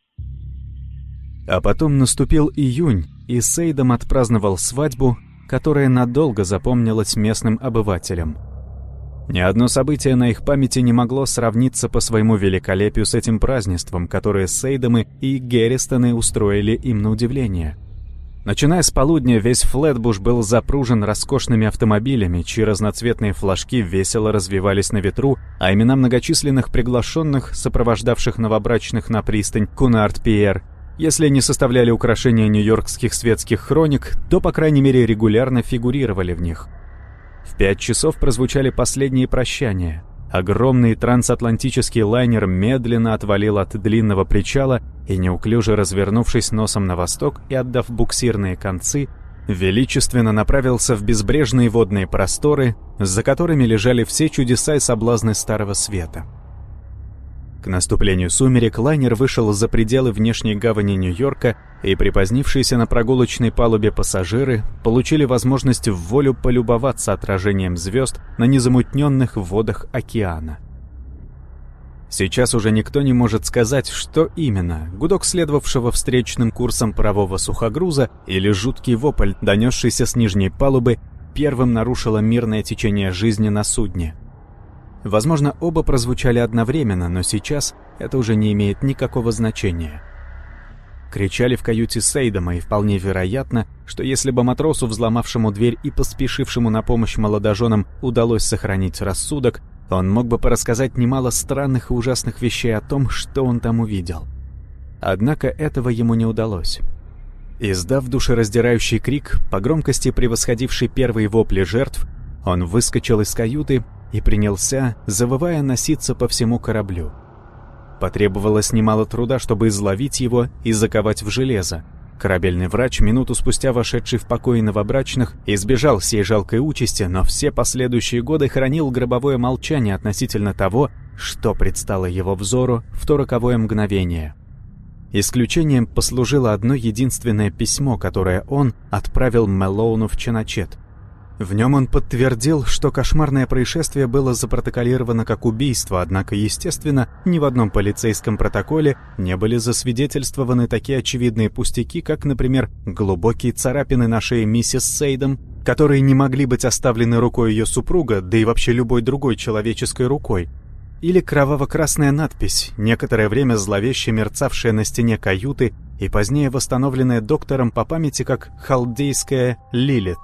А потом наступил июнь, и Сейдом отпраздновал свадьбу, которая надолго запомнилась местным обывателям. Ни одно событие на их памяти не могло сравниться по своему великолепию с этим празднеством, которое Сейдомы и Герристоны устроили им на удивление. Начиная с полудня, весь Флетбуш был запружен роскошными автомобилями, чьи разноцветные флажки весело развивались на ветру, а имена многочисленных приглашенных, сопровождавших новобрачных на пристань Кунард-Пиер, если не составляли украшения нью-йоркских светских хроник, то, по крайней мере, регулярно фигурировали в них. В 5 часов прозвучали последние прощания. Огромный трансатлантический лайнер медленно отвалил от длинного причала и, неуклюже развернувшись носом на восток и отдав буксирные концы, величественно направился в безбрежные водные просторы, за которыми лежали все чудеса и соблазны Старого Света. К наступлению сумерек лайнер вышел за пределы внешней гавани Нью-Йорка, и припозднившиеся на прогулочной палубе пассажиры получили возможность вволю полюбоваться отражением звезд на незамутненных водах океана. Сейчас уже никто не может сказать, что именно — гудок следовавшего встречным курсом парового сухогруза или жуткий вопль, донесшийся с нижней палубы, первым нарушило мирное течение жизни на судне. Возможно, оба прозвучали одновременно, но сейчас это уже не имеет никакого значения. Кричали в каюте Сейдома, и вполне вероятно, что если бы матросу, взломавшему дверь и поспешившему на помощь молодоженам, удалось сохранить рассудок, он мог бы порассказать немало странных и ужасных вещей о том, что он там увидел. Однако этого ему не удалось. Издав душераздирающий крик, по громкости превосходивший первые вопли жертв, он выскочил из каюты и принялся, завывая, носиться по всему кораблю. Потребовалось немало труда, чтобы изловить его и заковать в железо. Корабельный врач, минуту спустя вошедший в покои новобрачных, избежал сей жалкой участи, но все последующие годы хранил гробовое молчание относительно того, что предстало его взору в то роковое мгновение. Исключением послужило одно единственное письмо, которое он отправил Мэлоуну в Ченочет. В нем он подтвердил, что кошмарное происшествие было запротоколировано как убийство, однако, естественно, ни в одном полицейском протоколе не были засвидетельствованы такие очевидные пустяки, как, например, глубокие царапины на шее миссис Сейдом, которые не могли быть оставлены рукой ее супруга, да и вообще любой другой человеческой рукой, или кроваво-красная надпись, некоторое время зловеще мерцавшая на стене каюты и позднее восстановленная доктором по памяти как «халдейская Лилит».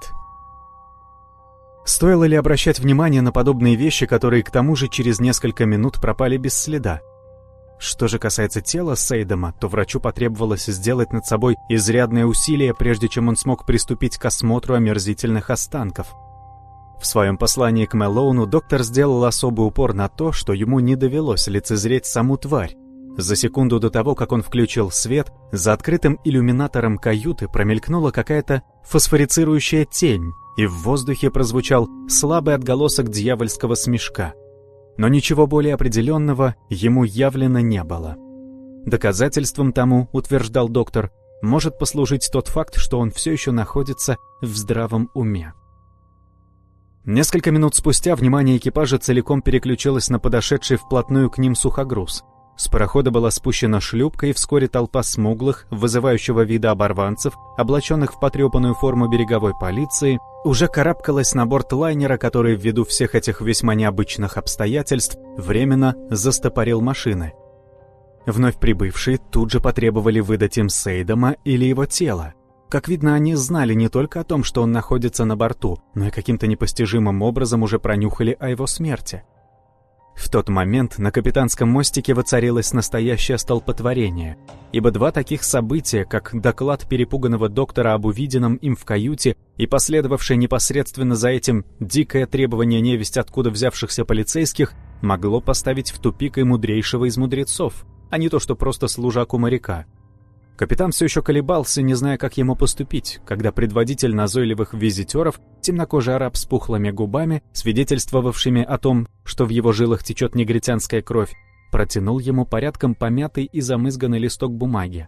Стоило ли обращать внимание на подобные вещи, которые к тому же через несколько минут пропали без следа? Что же касается тела Сейдома, то врачу потребовалось сделать над собой изрядное усилие, прежде чем он смог приступить к осмотру омерзительных останков. В своем послании к Мэлоуну доктор сделал особый упор на то, что ему не довелось лицезреть саму тварь. За секунду до того, как он включил свет, за открытым иллюминатором каюты промелькнула какая-то фосфорицирующая тень, и в воздухе прозвучал слабый отголосок дьявольского смешка. Но ничего более определенного ему явлено не было. Доказательством тому, утверждал доктор, может послужить тот факт, что он все еще находится в здравом уме. Несколько минут спустя внимание экипажа целиком переключилось на подошедший вплотную к ним сухогруз. С парохода была спущена шлюпка, и вскоре толпа смуглых, вызывающего вида оборванцев, облаченных в потрепанную форму береговой полиции, уже карабкалась на борт лайнера, который ввиду всех этих весьма необычных обстоятельств временно застопорил машины. Вновь прибывшие тут же потребовали выдать им Сейдома или его тело. Как видно, они знали не только о том, что он находится на борту, но и каким-то непостижимым образом уже пронюхали о его смерти. В тот момент на капитанском мостике воцарилось настоящее столпотворение, ибо два таких события, как доклад перепуганного доктора об увиденном им в каюте и последовавшее непосредственно за этим дикое требование невесть откуда взявшихся полицейских, могло поставить в тупик и мудрейшего из мудрецов. а не то, что просто служак у моряка. Капитан все еще колебался, не зная, как ему поступить, когда предводитель назойливых визитеров, темнокожий араб с пухлыми губами, свидетельствовавшими о том, что в его жилах течет негритянская кровь, протянул ему порядком помятый и замызганный листок бумаги.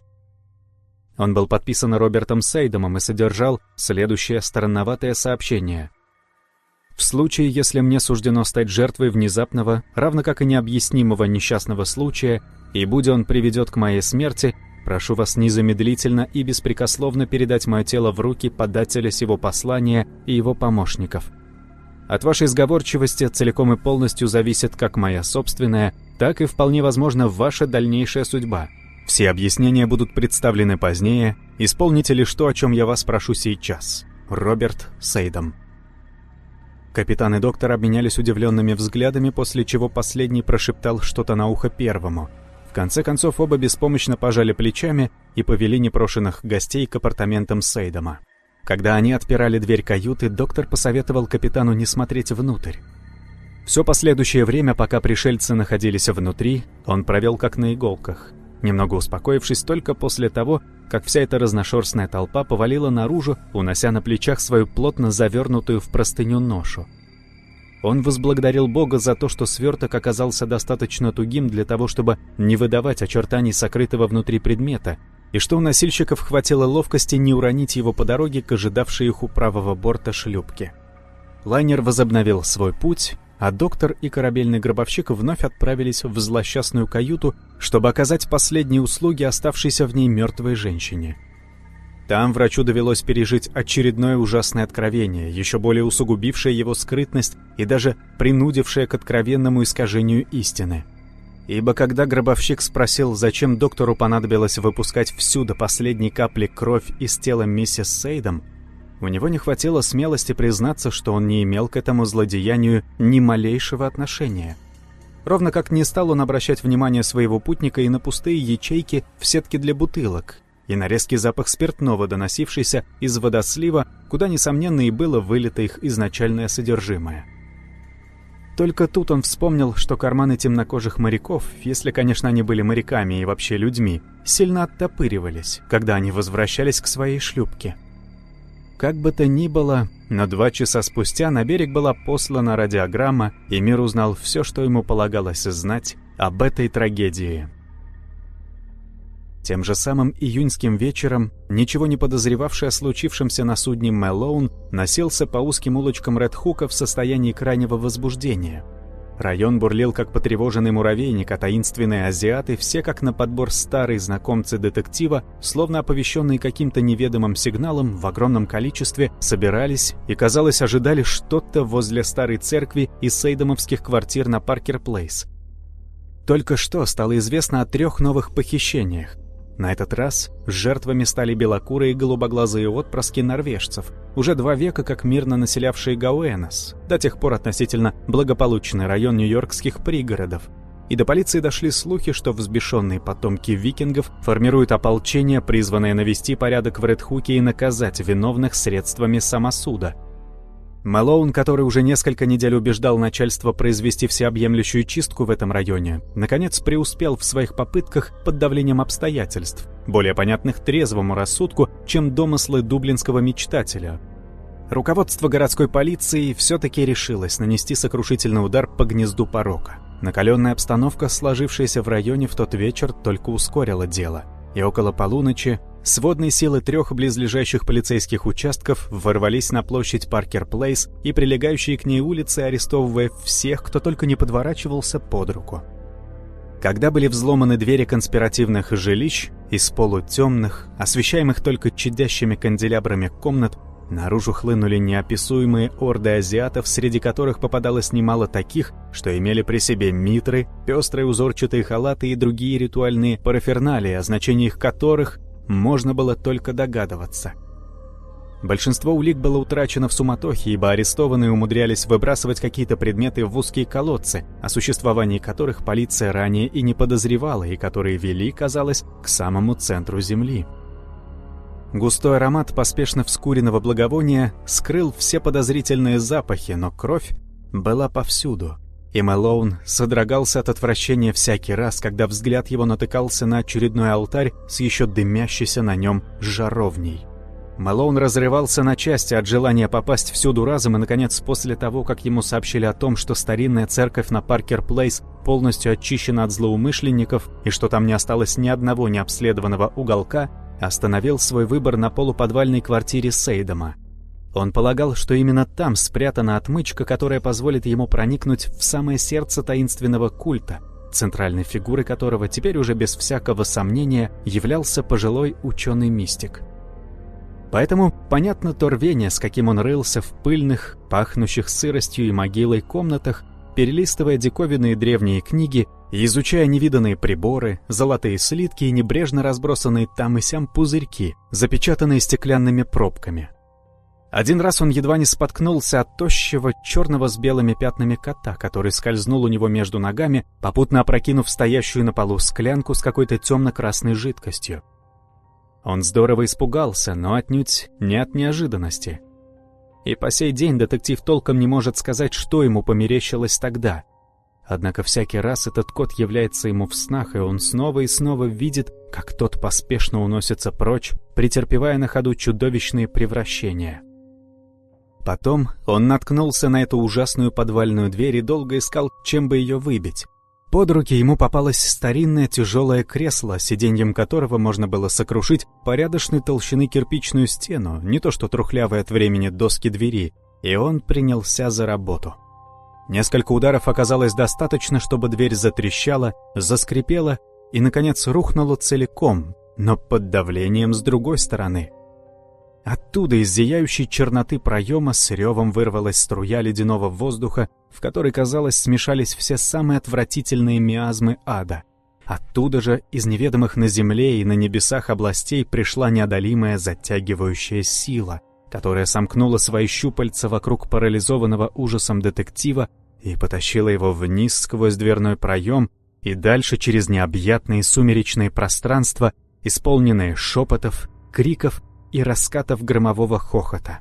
Он был подписан Робертом Сейдомом и содержал следующее странноватое сообщение. «В случае, если мне суждено стать жертвой внезапного, равно как и необъяснимого несчастного случая, и будь он приведет к моей смерти, прошу вас незамедлительно и беспрекословно передать мое тело в руки подателя сего послания и его помощников. От вашей сговорчивости целиком и полностью зависит как моя собственная, так и, вполне возможно, ваша дальнейшая судьба. Все объяснения будут представлены позднее. Исполните лишь то, о чем я вас прошу сейчас. Роберт Сейдом». Капитан и доктор обменялись удивленными взглядами, после чего последний прошептал что-то на ухо первому. В конце концов, оба беспомощно пожали плечами и повели непрошенных гостей к апартаментам Сейдома. Когда они отпирали дверь каюты, доктор посоветовал капитану не смотреть внутрь. Все последующее время, пока пришельцы находились внутри, он провел как на иголках, немного успокоившись только после того, как вся эта разношерстная толпа повалила наружу, унося на плечах свою плотно завернутую в простыню ношу. Он возблагодарил Бога за то, что сверток оказался достаточно тугим для того, чтобы не выдавать очертаний сокрытого внутри предмета, и что у носильщиков хватило ловкости не уронить его по дороге к ожидавшей их у правого борта шлюпке. Лайнер возобновил свой путь, а доктор и корабельный гробовщик вновь отправились в злосчастную каюту, чтобы оказать последние услуги оставшейся в ней мертвой женщине. Там врачу довелось пережить очередное ужасное откровение, еще более усугубившее его скрытность и даже принудившее к откровенному искажению истины. Ибо когда гробовщик спросил, зачем доктору понадобилось выпускать всю до последней капли кровь из тела миссис Сейдом, у него не хватило смелости признаться, что он не имел к этому злодеянию ни малейшего отношения. Ровно как не стал он обращать внимание своего путника и на пустые ячейки в сетке для бутылок, и на резкий запах спиртного, доносившийся из водослива, куда, несомненно, и было вылито их изначальное содержимое. Только тут он вспомнил, что карманы темнокожих моряков, если, конечно, они были моряками и вообще людьми, сильно оттопыривались, когда они возвращались к своей шлюпке. Как бы то ни было, но 2 часа спустя на берег была послана радиограмма, и мир узнал все, что ему полагалось знать об этой трагедии. Тем же самым июньским вечером, ничего не подозревавший о случившемся на судне Мэлоун, носился по узким улочкам Ред-Хука в состоянии крайнего возбуждения. Район бурлил, как потревоженный муравейник, а таинственные азиаты, все как на подбор старые знакомцы детектива, словно оповещенные каким-то неведомым сигналом, в огромном количестве собирались и, казалось, ожидали что-то возле старой церкви и сейдомовских квартир на Паркер-Плейс. Только что стало известно о 3 новых похищениях. На этот раз жертвами стали белокурые голубоглазые отпрыски норвежцев, уже 2 века как мирно населявшие Гауэнос, до тех пор относительно благополучный район нью-йоркских пригородов. И до полиции дошли слухи, что взбешенные потомки викингов формируют ополчение, призванное навести порядок в Ред-Хуке и наказать виновных средствами самосуда. Мэлоун, который уже несколько недель убеждал начальство произвести всеобъемлющую чистку в этом районе, наконец преуспел в своих попытках под давлением обстоятельств, более понятных трезвому рассудку, чем домыслы дублинского мечтателя. Руководство городской полиции все-таки решилось нанести сокрушительный удар по гнезду порока. Накаленная обстановка, сложившаяся в районе в тот вечер, только ускорила дело, и около полуночи сводные силы 3 близлежащих полицейских участков ворвались на площадь Паркер-Плейс и прилегающие к ней улицы, арестовывая всех, кто только не подворачивался под руку. Когда были взломаны двери конспиративных жилищ, из полутемных, освещаемых только чадящими канделябрами комнат, наружу хлынули неописуемые орды азиатов, среди которых попадалось немало таких, что имели при себе митры, пестрые узорчатые халаты и другие ритуальные параферналии, о значении их которых можно было только догадываться. Большинство улик было утрачено в суматохе, ибо арестованные умудрялись выбрасывать какие-то предметы в узкие колодцы, о существовании которых полиция ранее и не подозревала, и которые вели, казалось, к самому центру земли. Густой аромат поспешно вскуренного благовония скрыл все подозрительные запахи, но кровь была повсюду. И Мэлоун содрогался от отвращения всякий раз, когда взгляд его натыкался на очередной алтарь с еще дымящейся на нем жаровней. Мэлоун разрывался на части от желания попасть всюду разом, и, наконец, после того, как ему сообщили о том, что старинная церковь на Паркер-Плейс полностью очищена от злоумышленников и что там не осталось ни одного необследованного уголка, остановил свой выбор на полуподвальной квартире Сейдома. Он полагал, что именно там спрятана отмычка, которая позволит ему проникнуть в самое сердце таинственного культа, центральной фигурой которого теперь уже без всякого сомнения являлся пожилой ученый-мистик. Поэтому понятно то рвение, с каким он рылся в пыльных, пахнущих сыростью и могилой комнатах, перелистывая диковинные древние книги и изучая невиданные приборы, золотые слитки и небрежно разбросанные там и сям пузырьки, запечатанные стеклянными пробками. Один раз он едва не споткнулся от тощего, черного с белыми пятнами кота, который скользнул у него между ногами, попутно опрокинув стоящую на полу склянку с какой-то темно-красной жидкостью. Он здорово испугался, но отнюдь не от неожиданности. И по сей день детектив толком не может сказать, что ему померещилось тогда. Однако всякий раз этот кот является ему в снах, и он снова и снова видит, как тот поспешно уносится прочь, претерпевая на ходу чудовищные превращения. Потом он наткнулся на эту ужасную подвальную дверь и долго искал, чем бы ее выбить. Под руки ему попалось старинное тяжелое кресло, сиденьем которого можно было сокрушить порядочной толщины кирпичную стену, не то что трухлявые от времени доски двери, и он принялся за работу. Несколько ударов оказалось достаточно, чтобы дверь затрещала, заскрипела и, наконец, рухнула целиком, но под давлением с другой стороны. Оттуда из зияющей черноты проема с ревом вырвалась струя ледяного воздуха, в которой, казалось, смешались все самые отвратительные миазмы ада. Оттуда же, из неведомых на земле и на небесах областей, пришла неодолимая затягивающая сила, которая сомкнула свои щупальца вокруг парализованного ужасом детектива и потащила его вниз сквозь дверной проем и дальше через необъятные сумеречные пространства, исполненные шепотов, криков и раскатов громового хохота.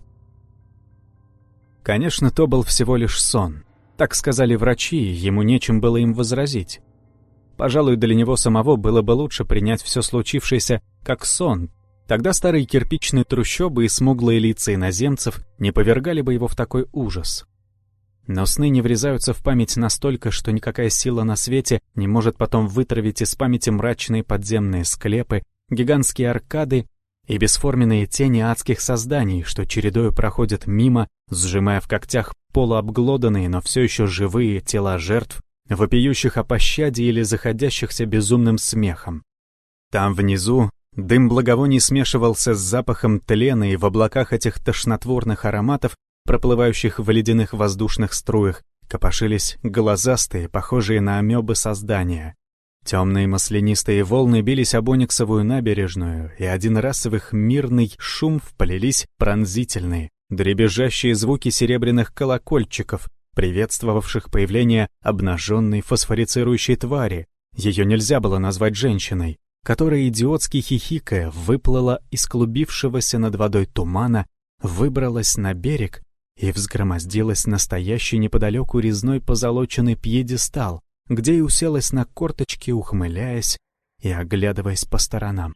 Конечно, то был всего лишь сон. Так сказали врачи, и ему нечем было им возразить. Пожалуй, для него самого было бы лучше принять все случившееся как сон. Тогда старые кирпичные трущобы и смуглые лица иноземцев не повергали бы его в такой ужас. Но сны не врезаются в память настолько, что никакая сила на свете не может потом вытравить из памяти мрачные подземные склепы, гигантские аркады и бесформенные тени адских созданий, что чередою проходят мимо, сжимая в когтях полуобглоданные, но все еще живые тела жертв, вопиющих о пощаде или заходящихся безумным смехом. Там внизу дым благовоний смешивался с запахом тлена, и в облаках этих тошнотворных ароматов, проплывающих в ледяных воздушных струях, копошились глазастые, похожие на амебы создания. Темные маслянистые волны бились об ониксовую набережную, и один раз в их мирный шум вплелись пронзительные, дребезжащие звуки серебряных колокольчиков, приветствовавших появление обнаженной фосфорицирующей твари. Ее нельзя было назвать женщиной, которая, идиотски хихикая, выплыла из клубившегося над водой тумана, выбралась на берег и взгромоздилась настоящий неподалеку резной позолоченный пьедестал, где и уселась на корточки, ухмыляясь и оглядываясь по сторонам.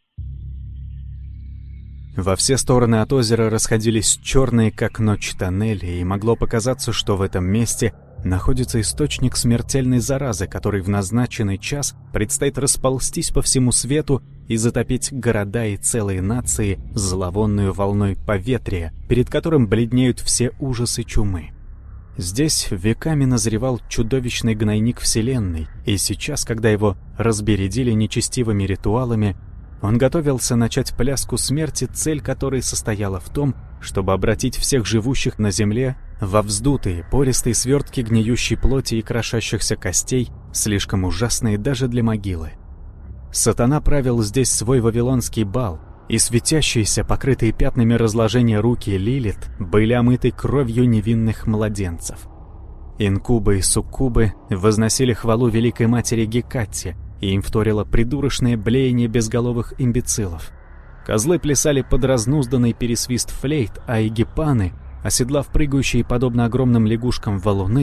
Во все стороны от озера расходились черные, как ночь, тоннели, и могло показаться, что в этом месте находится источник смертельной заразы, который в назначенный час предстоит расползтись по всему свету и затопить города и целые нации зловонную волной поветрия, перед которым бледнеют все ужасы чумы. Здесь веками назревал чудовищный гнойник Вселенной, и сейчас, когда его разбередили нечестивыми ритуалами, он готовился начать пляску смерти, цель которой состояла в том, чтобы обратить всех живущих на земле во вздутые, пористые свертки гниющей плоти и крошащихся костей, слишком ужасные даже для могилы. Сатана правил здесь свой вавилонский бал, и светящиеся, покрытые пятнами разложения руки Лилит были омыты кровью невинных младенцев. Инкубы и суккубы возносили хвалу Великой Матери Гекатте, и им вторило придурочное блеяние безголовых имбецилов. Козлы плясали под разнузданный пересвист флейт, а эгипаны, оседлав прыгающие подобно огромным лягушкам валуны,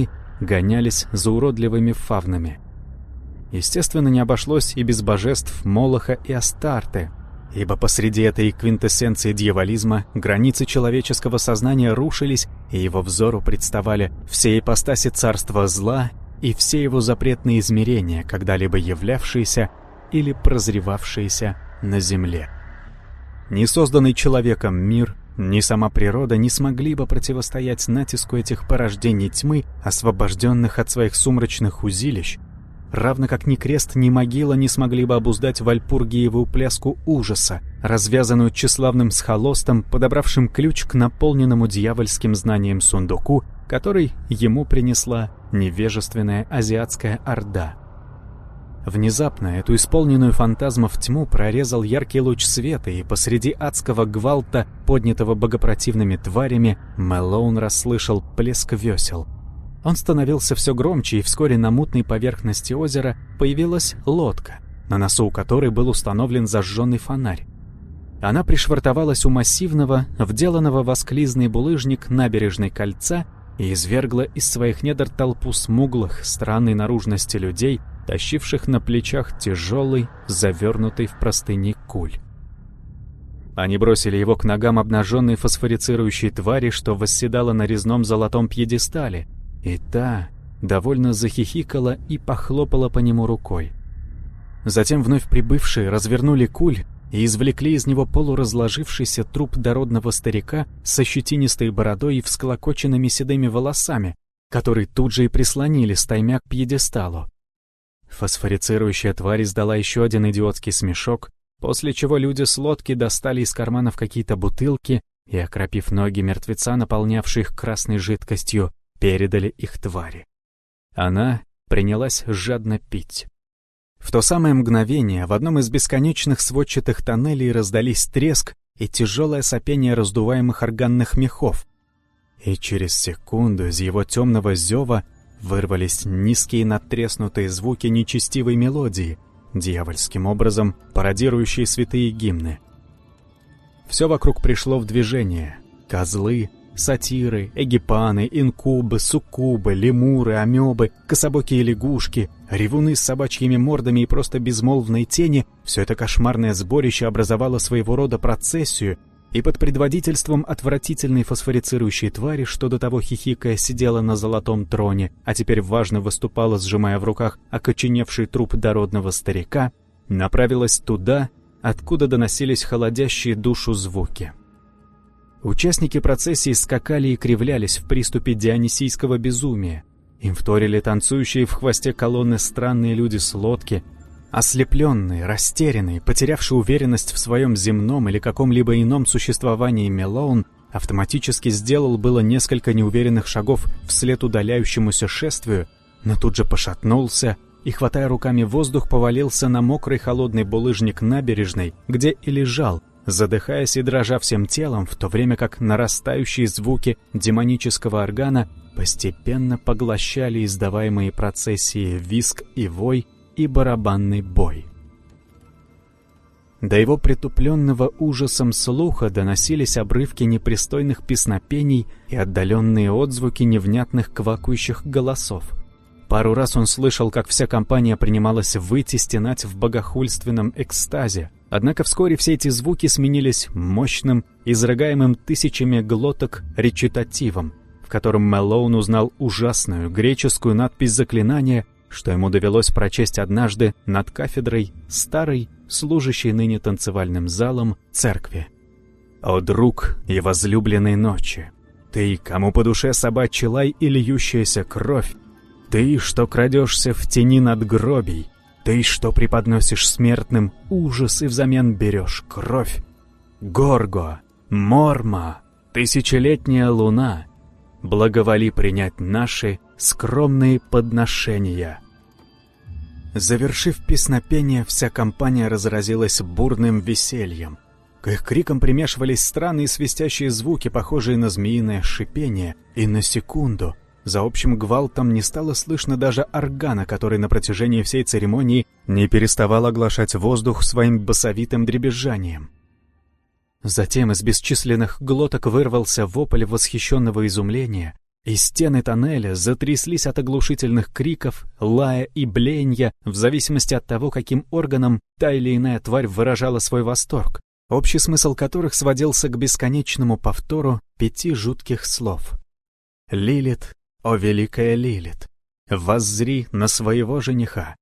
гонялись за уродливыми фавнами. Естественно, не обошлось и без божеств Молоха и Астарты, ибо посреди этой квинтэссенции дьяволизма границы человеческого сознания рушились, и его взору представали все ипостаси царства зла и все его запретные измерения, когда-либо являвшиеся или прозревавшиеся на земле. Ни созданный человеком мир, ни сама природа не смогли бы противостоять натиску этих порождений тьмы, освобожденных от своих сумрачных узилищ, равно как ни крест, ни могила не смогли бы обуздать вальпургиевую пляску ужаса, развязанную тщеславным схолостом, подобравшим ключ к наполненному дьявольским знанием сундуку, который ему принесла невежественная азиатская орда. Внезапно эту исполненную фантазмов тьму прорезал яркий луч света, и посреди адского гвалта, поднятого богопротивными тварями, Мэлоун расслышал плеск весел. Он становился все громче, и вскоре на мутной поверхности озера появилась лодка, на носу у которой был установлен зажженный фонарь. Она пришвартовалась у массивного, вделанного в осклизный булыжник набережной кольца и извергла из своих недр толпу смуглых, странной наружности людей, тащивших на плечах тяжелый, завернутый в простыни куль. Они бросили его к ногам обнаженной фосфорицирующей твари, что восседала на резном золотом пьедестале, и та довольно захихикала и похлопала по нему рукой. Затем вновь прибывшие развернули куль и извлекли из него полуразложившийся труп дородного старика со щетинистой бородой и всклокоченными седыми волосами, который тут же и прислонили стаймя к пьедесталу. Фосфорицирующая тварь издала еще один идиотский смешок, после чего люди с лодки достали из карманов какие-то бутылки и, окропив ноги мертвеца, наполнявшие их красной жидкостью, передали их твари. Она принялась жадно пить. В то самое мгновение в одном из бесконечных сводчатых тоннелей раздались треск и тяжелое сопение раздуваемых органных мехов, и через секунду из его темного зева вырвались низкие надтреснутые звуки нечестивой мелодии, дьявольским образом пародирующие святые гимны. Все вокруг пришло в движение. Козлы, сатиры, эгипаны, инкубы, суккубы, лемуры, амебы, кособокие лягушки, ревуны с собачьими мордами и просто безмолвные тени — все это кошмарное сборище образовало своего рода процессию, и под предводительством отвратительной фосфорицирующей твари, что до того хихикая сидела на золотом троне, а теперь важно выступала, сжимая в руках окоченевший труп дородного старика, направилась туда, откуда доносились холодящие душу звуки. Участники процессии скакали и кривлялись в приступе дионисийского безумия. Им вторили танцующие в хвосте колонны странные люди с лодки. Ослепленные, растерянные, потерявшие уверенность в своем земном или каком-либо ином существовании, Мэлоун автоматически сделал было несколько неуверенных шагов вслед удаляющемуся шествию, но тут же пошатнулся и, хватая руками воздух, повалился на мокрый холодный булыжник набережной, где и лежал, задыхаясь и дрожа всем телом, в то время как нарастающие звуки демонического органа постепенно поглощали издаваемые процессии визг и вой и барабанный бой. До его притупленного ужасом слуха доносились обрывки непристойных песнопений и отдаленные отзвуки невнятных квакающих голосов. Пару раз он слышал, как вся компания принималась выть и стенать в богохульственном экстазе, однако вскоре все эти звуки сменились мощным, изрыгаемым тысячами глоток речитативом, в котором Мэлоун узнал ужасную греческую надпись заклинания, что ему довелось прочесть однажды над кафедрой старой, служащей ныне танцевальным залом, церкви. «О, друг и возлюбленной ночи! Ты, кому по душе собачий лай и льющаяся кровь! Ты, что крадешься в тени надгробий! Ты, что преподносишь смертным ужас и взамен берешь кровь! Горго, Морма, тысячелетняя луна! Благоволи принять наши скромные подношения!» Завершив песнопение, вся компания разразилась бурным весельем. К их крикам примешивались странные свистящие звуки, похожие на змеиное шипение, и на секунду за общим гвалтом не стало слышно даже органа, который на протяжении всей церемонии не переставал оглашать воздух своим басовитым дребезжанием. Затем из бесчисленных глоток вырвался вопль восхищенного изумления, и стены тоннеля затряслись от оглушительных криков, лая и блеяния в зависимости от того, каким органом та или иная тварь выражала свой восторг, общий смысл которых сводился к бесконечному повтору 5 жутких слов. «Лилит, о великая Лилит, воззри на своего жениха».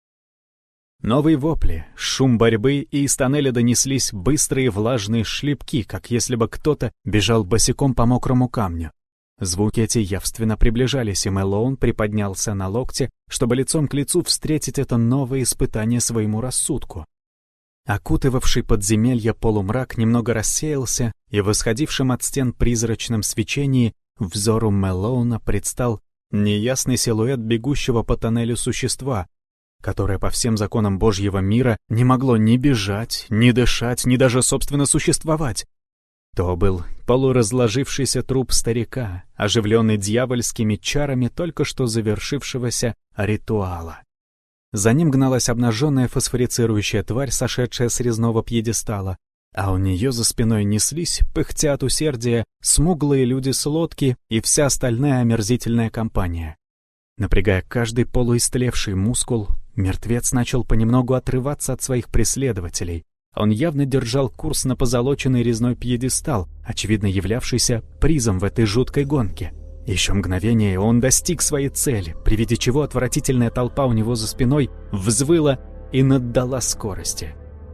Новые вопли, шум борьбы, и из тоннеля донеслись быстрые влажные шлепки, как если бы кто-то бежал босиком по мокрому камню. Звуки эти явственно приближались, и Мэлоун приподнялся на локте, чтобы лицом к лицу встретить это новое испытание своему рассудку. Окутывавший подземелье полумрак немного рассеялся, и в исходившем от стен призрачном свечении взору Мэлоуна предстал неясный силуэт бегущего по тоннелю существа, которое по всем законам Божьего мира не могло ни бежать, ни дышать, ни даже, собственно, существовать. То был полуразложившийся труп старика, оживленный дьявольскими чарами только что завершившегося ритуала. За ним гналась обнаженная фосфорицирующая тварь, сошедшая с резного пьедестала, а у нее за спиной неслись, пыхтя от усердия, смуглые люди с лодки и вся остальная омерзительная компания. Напрягая каждый полуистлевший мускул, мертвец начал понемногу отрываться от своих преследователей. Он явно держал курс на позолоченный резной пьедестал, очевидно являвшийся призом в этой жуткой гонке. Еще мгновение, и он достиг своей цели, при виде чего отвратительная толпа у него за спиной взвыла и наддала скорости.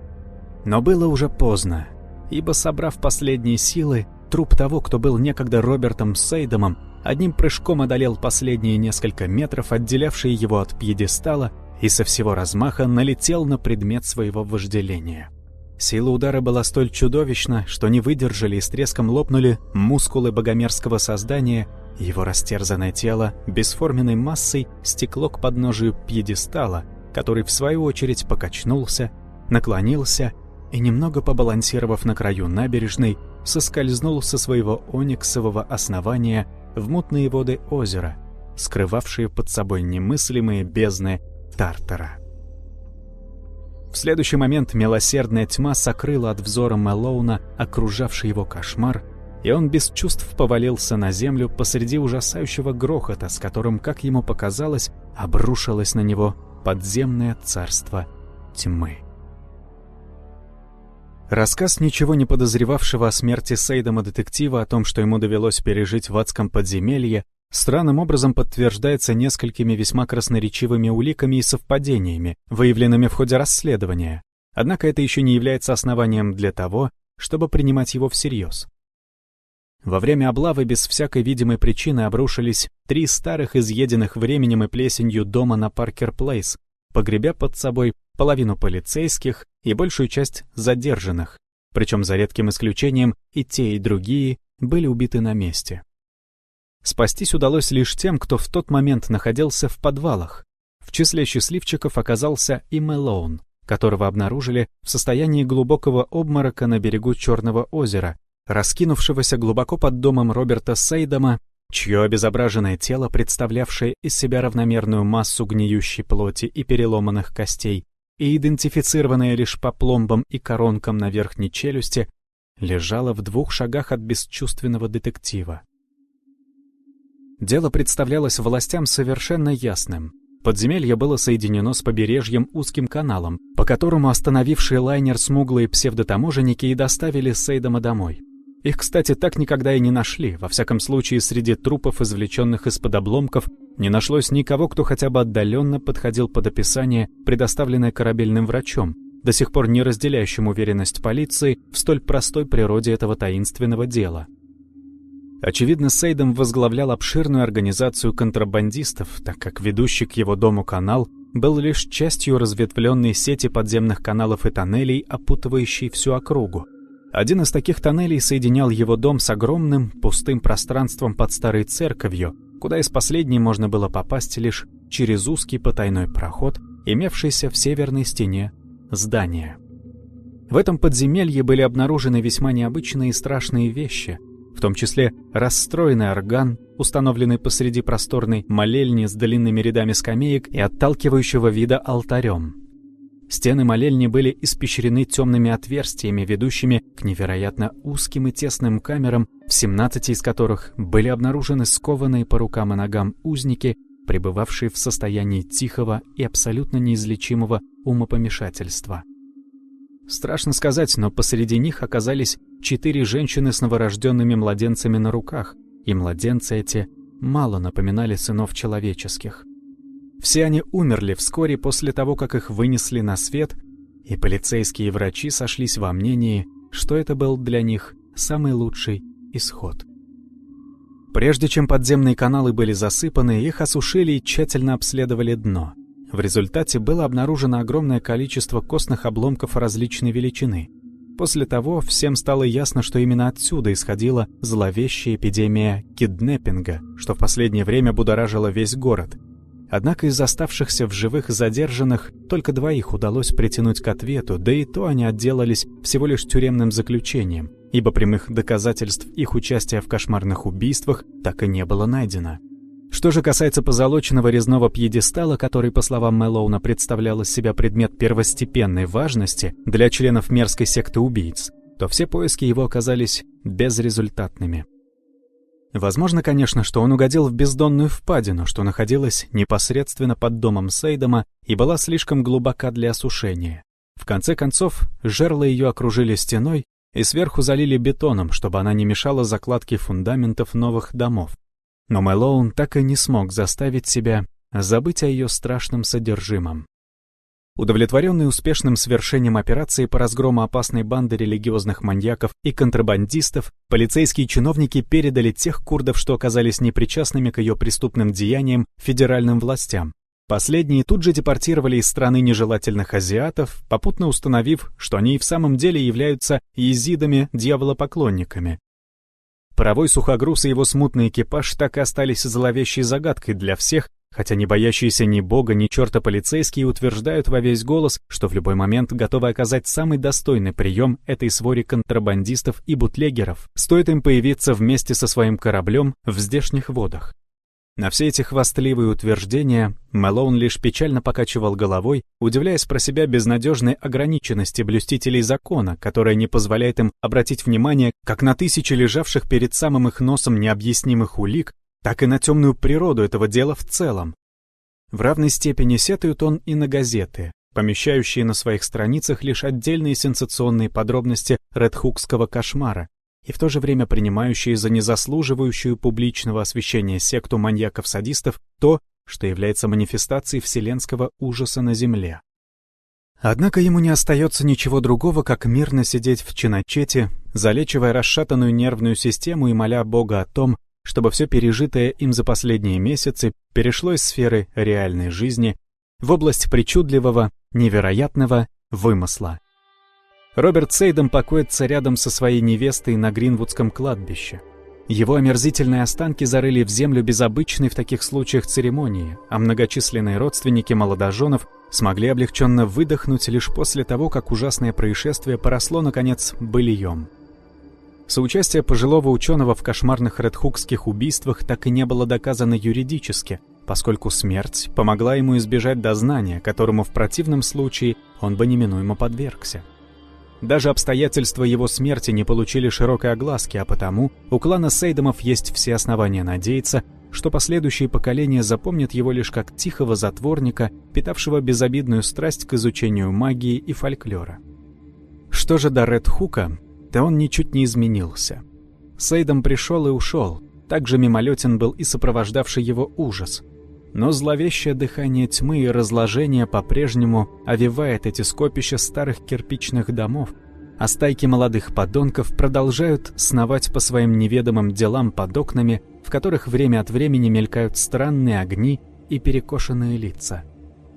Но было уже поздно, ибо, собрав последние силы, труп того, кто был некогда Робертом Сейдомом, одним прыжком одолел последние несколько метров, отделявшие его от пьедестала, и со всего размаха налетел на предмет своего вожделения. Сила удара была столь чудовищна, что не выдержали и с треском лопнули мускулы богомерзкого создания, и его растерзанное тело бесформенной массой стекло к подножию пьедестала, который в свою очередь покачнулся, наклонился и, немного побалансировав на краю набережной, соскользнул со своего ониксового основания в мутные воды озера, скрывавшие под собой немыслимые бездны Тартара. В следующий момент милосердная тьма сокрыла от взора Мэлоуна окружавший его кошмар, и он без чувств повалился на землю посреди ужасающего грохота, с которым, как ему показалось, обрушилось на него подземное царство тьмы. Рассказ ничего не подозревавшего о смерти Сейдома детектива о том, что ему довелось пережить в адском подземелье, странным образом подтверждается несколькими весьма красноречивыми уликами и совпадениями, выявленными в ходе расследования. Однако это еще не является основанием для того, чтобы принимать его всерьез. Во время облавы без всякой видимой причины обрушились 3 старых, изъеденных временем и плесенью дома на Паркер-Плейс, погребя под собой половину полицейских и большую часть задержанных, причем за редким исключением и те, и другие были убиты на месте. Спастись удалось лишь тем, кто в тот момент находился в подвалах. В числе счастливчиков оказался и Мэлоун, которого обнаружили в состоянии глубокого обморока на берегу Черного озера, раскинувшегося глубоко под домом Роберта Сейдома, чье обезображенное тело, представлявшее из себя равномерную массу гниющей плоти и переломанных костей, и идентифицированное лишь по пломбам и коронкам на верхней челюсти, лежало в 2 шагах от бесчувственного детектива. Дело представлялось властям совершенно ясным. Подземелье было соединено с побережьем узким каналом, по которому остановившие лайнер смуглые псевдотаможенники и доставили Сейдома домой. Их, кстати, так никогда и не нашли. Во всяком случае, среди трупов, извлеченных из-под обломков, не нашлось никого, кто хотя бы отдаленно подходил под описание, предоставленное корабельным врачом, до сих пор не разделяющим уверенность полиции в столь простой природе этого таинственного дела. Очевидно, Сейдом возглавлял обширную организацию контрабандистов, так как ведущий к его дому канал был лишь частью разветвленной сети подземных каналов и тоннелей, опутывающей всю округу. Один из таких тоннелей соединял его дом с огромным пустым пространством под старой церковью, куда из последней можно было попасть лишь через узкий потайной проход, имевшийся в северной стене здания. В этом подземелье были обнаружены весьма необычные и страшные вещи, в том числе расстроенный орган, установленный посреди просторной молельни с длинными рядами скамеек и отталкивающего вида алтарем. Стены молельни были испещрены темными отверстиями, ведущими к невероятно узким и тесным камерам, в 17 из которых были обнаружены скованные по рукам и ногам узники, пребывавшие в состоянии тихого и абсолютно неизлечимого умопомешательства. Страшно сказать, но посреди них оказались 4 женщины с новорожденными младенцами на руках, и младенцы эти мало напоминали сынов человеческих. Все они умерли вскоре после того, как их вынесли на свет, и полицейские врачи сошлись во мнении, что это был для них самый лучший исход. Прежде чем подземные каналы были засыпаны, их осушили и тщательно обследовали дно. В результате было обнаружено огромное количество костных обломков различной величины. После того всем стало ясно, что именно отсюда исходила зловещая эпидемия киднеппинга, что в последнее время будоражило весь город. Однако из оставшихся в живых задержанных только 2 удалось притянуть к ответу, да и то они отделались всего лишь тюремным заключением, ибо прямых доказательств их участия в кошмарных убийствах так и не было найдено. Что же касается позолоченного резного пьедестала, который, по словам Мэлоуна, представлял из себя предмет первостепенной важности для членов мерзкой секты убийц, то все поиски его оказались безрезультатными. Возможно, конечно, что он угодил в бездонную впадину, что находилась непосредственно под домом Сейдома и была слишком глубока для осушения. В конце концов, жерла ее окружили стеной и сверху залили бетоном, чтобы она не мешала закладке фундаментов новых домов. Но Мэлоун так и не смог заставить себя забыть о ее страшном содержимом. Удовлетворенный успешным свершением операции по разгрому опасной банды религиозных маньяков и контрабандистов, полицейские чиновники передали тех курдов, что оказались непричастными к ее преступным деяниям, федеральным властям. Последние тут же депортировали из страны нежелательных азиатов, попутно установив, что они и в самом деле являются езидами-дьяволопоклонниками. Паровой сухогруз и его смутный экипаж так и остались зловещей загадкой для всех, хотя не боящиеся ни бога, ни черта полицейские утверждают во весь голос, что в любой момент готовы оказать самый достойный прием этой своре контрабандистов и бутлегеров, стоит им появиться вместе со своим кораблем в здешних водах. На все эти хвастливые утверждения Мэлоун лишь печально покачивал головой, удивляясь про себя безнадежной ограниченности блюстителей закона, которая не позволяет им обратить внимание как на тысячи лежавших перед самым их носом необъяснимых улик, так и на темную природу этого дела в целом. В равной степени сетует он и на газеты, помещающие на своих страницах лишь отдельные сенсационные подробности редхукского кошмара, и в то же время принимающие за незаслуживающую публичного освещения секту маньяков-садистов то, что является манифестацией вселенского ужаса на земле. Однако ему не остается ничего другого, как мирно сидеть в чиночете, залечивая расшатанную нервную систему и моля Бога о том, чтобы все пережитое им за последние месяцы перешло из сферы реальной жизни в область причудливого, невероятного вымысла. Роберт Сейдом покоится рядом со своей невестой на Гринвудском кладбище. Его омерзительные останки зарыли в землю без обычной в таких случаях церемонии, а многочисленные родственники молодоженов смогли облегченно выдохнуть лишь после того, как ужасное происшествие поросло, наконец, былием. Соучастие пожилого ученого в кошмарных редхукских убийствах так и не было доказано юридически, поскольку смерть помогла ему избежать дознания, которому в противном случае он бы неминуемо подвергся. Даже обстоятельства его смерти не получили широкой огласки, а потому у клана Сейдомов есть все основания надеяться, что последующие поколения запомнят его лишь как тихого затворника, питавшего безобидную страсть к изучению магии и фольклора. Что же до Редхука, то он ничуть не изменился. Сейдом пришел и ушел, также мимолетен был и сопровождавший его ужас. Но зловещее дыхание тьмы и разложения по-прежнему овевает эти скопища старых кирпичных домов, а стайки молодых подонков продолжают сновать по своим неведомым делам под окнами, в которых время от времени мелькают странные огни и перекошенные лица.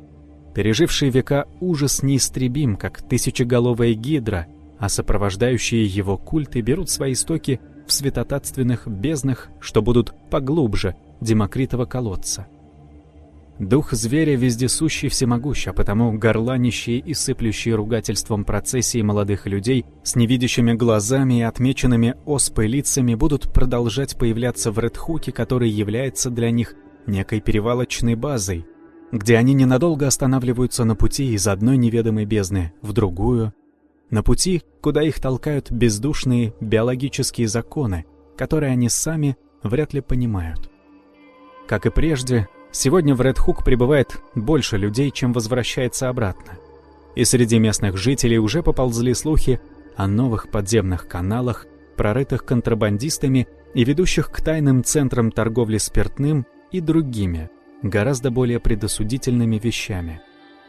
Переживший века ужас неистребим, как тысячеголовая гидра, а сопровождающие его культы берут свои истоки в святотатственных безднах, что будут поглубже Демокритова колодца. Дух зверя вездесущий всемогущ, а потому горланищие и сыплющие ругательством процессии молодых людей с невидящими глазами и отмеченными оспой лицами будут продолжать появляться в Редхуке, который является для них некой перевалочной базой, где они ненадолго останавливаются на пути из одной неведомой бездны в другую, на пути, куда их толкают бездушные биологические законы, которые они сами вряд ли понимают. Как и прежде, сегодня в Ред-Хук прибывает больше людей, чем возвращается обратно. И среди местных жителей уже поползли слухи о новых подземных каналах, прорытых контрабандистами и ведущих к тайным центрам торговли спиртным и другими, гораздо более предосудительными вещами.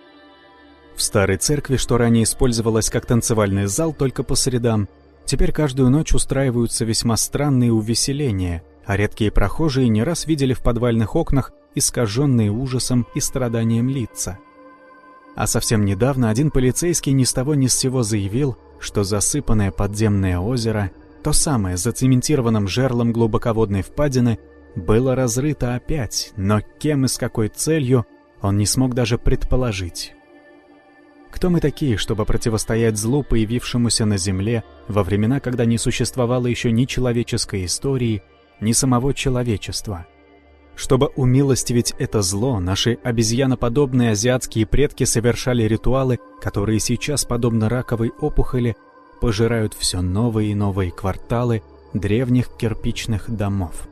В старой церкви, что ранее использовалась как танцевальный зал только по средам, теперь каждую ночь устраиваются весьма странные увеселения, а редкие прохожие не раз видели в подвальных окнах искаженные ужасом и страданием лица. А совсем недавно один полицейский ни с того ни с сего заявил, что засыпанное подземное озеро, то самое с зацементированным жерлом глубоководной впадины, было разрыто опять, но кем и с какой целью он не смог даже предположить. Кто мы такие, чтобы противостоять злу, появившемуся на Земле во времена, когда не существовало еще ни человеческой истории, ни самого человечества? Чтобы умилостивить это зло, наши обезьяноподобные азиатские предки совершали ритуалы, которые сейчас, подобно раковой опухоли, пожирают все новые и новые кварталы древних кирпичных домов.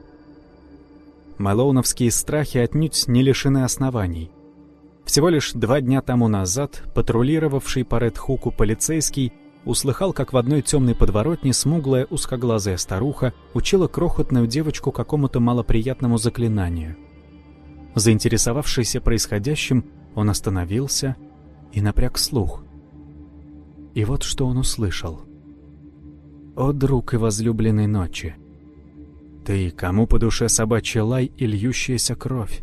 Мэлоуновские страхи отнюдь не лишены оснований. Всего лишь 2 дня тому назад патрулировавший по Ред-Хуку полицейский услыхал, как в одной темной подворотне смуглая узкоглазая старуха учила крохотную девочку какому-то малоприятному заклинанию. Заинтересовавшийся происходящим, он остановился и напряг слух. И вот что он услышал. «О, друг и возлюбленной ночи! Ты, кому по душе собачий лай и льющаяся кровь!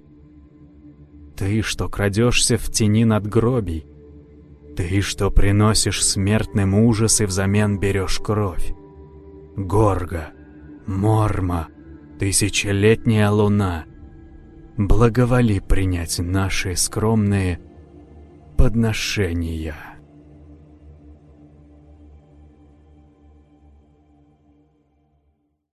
Ты, что крадешься в тени надгробий! Ты, что приносишь смертным ужас и взамен берешь кровь! Горго, Морма, тысячелетняя луна! Благоволи принять наши скромные подношения!»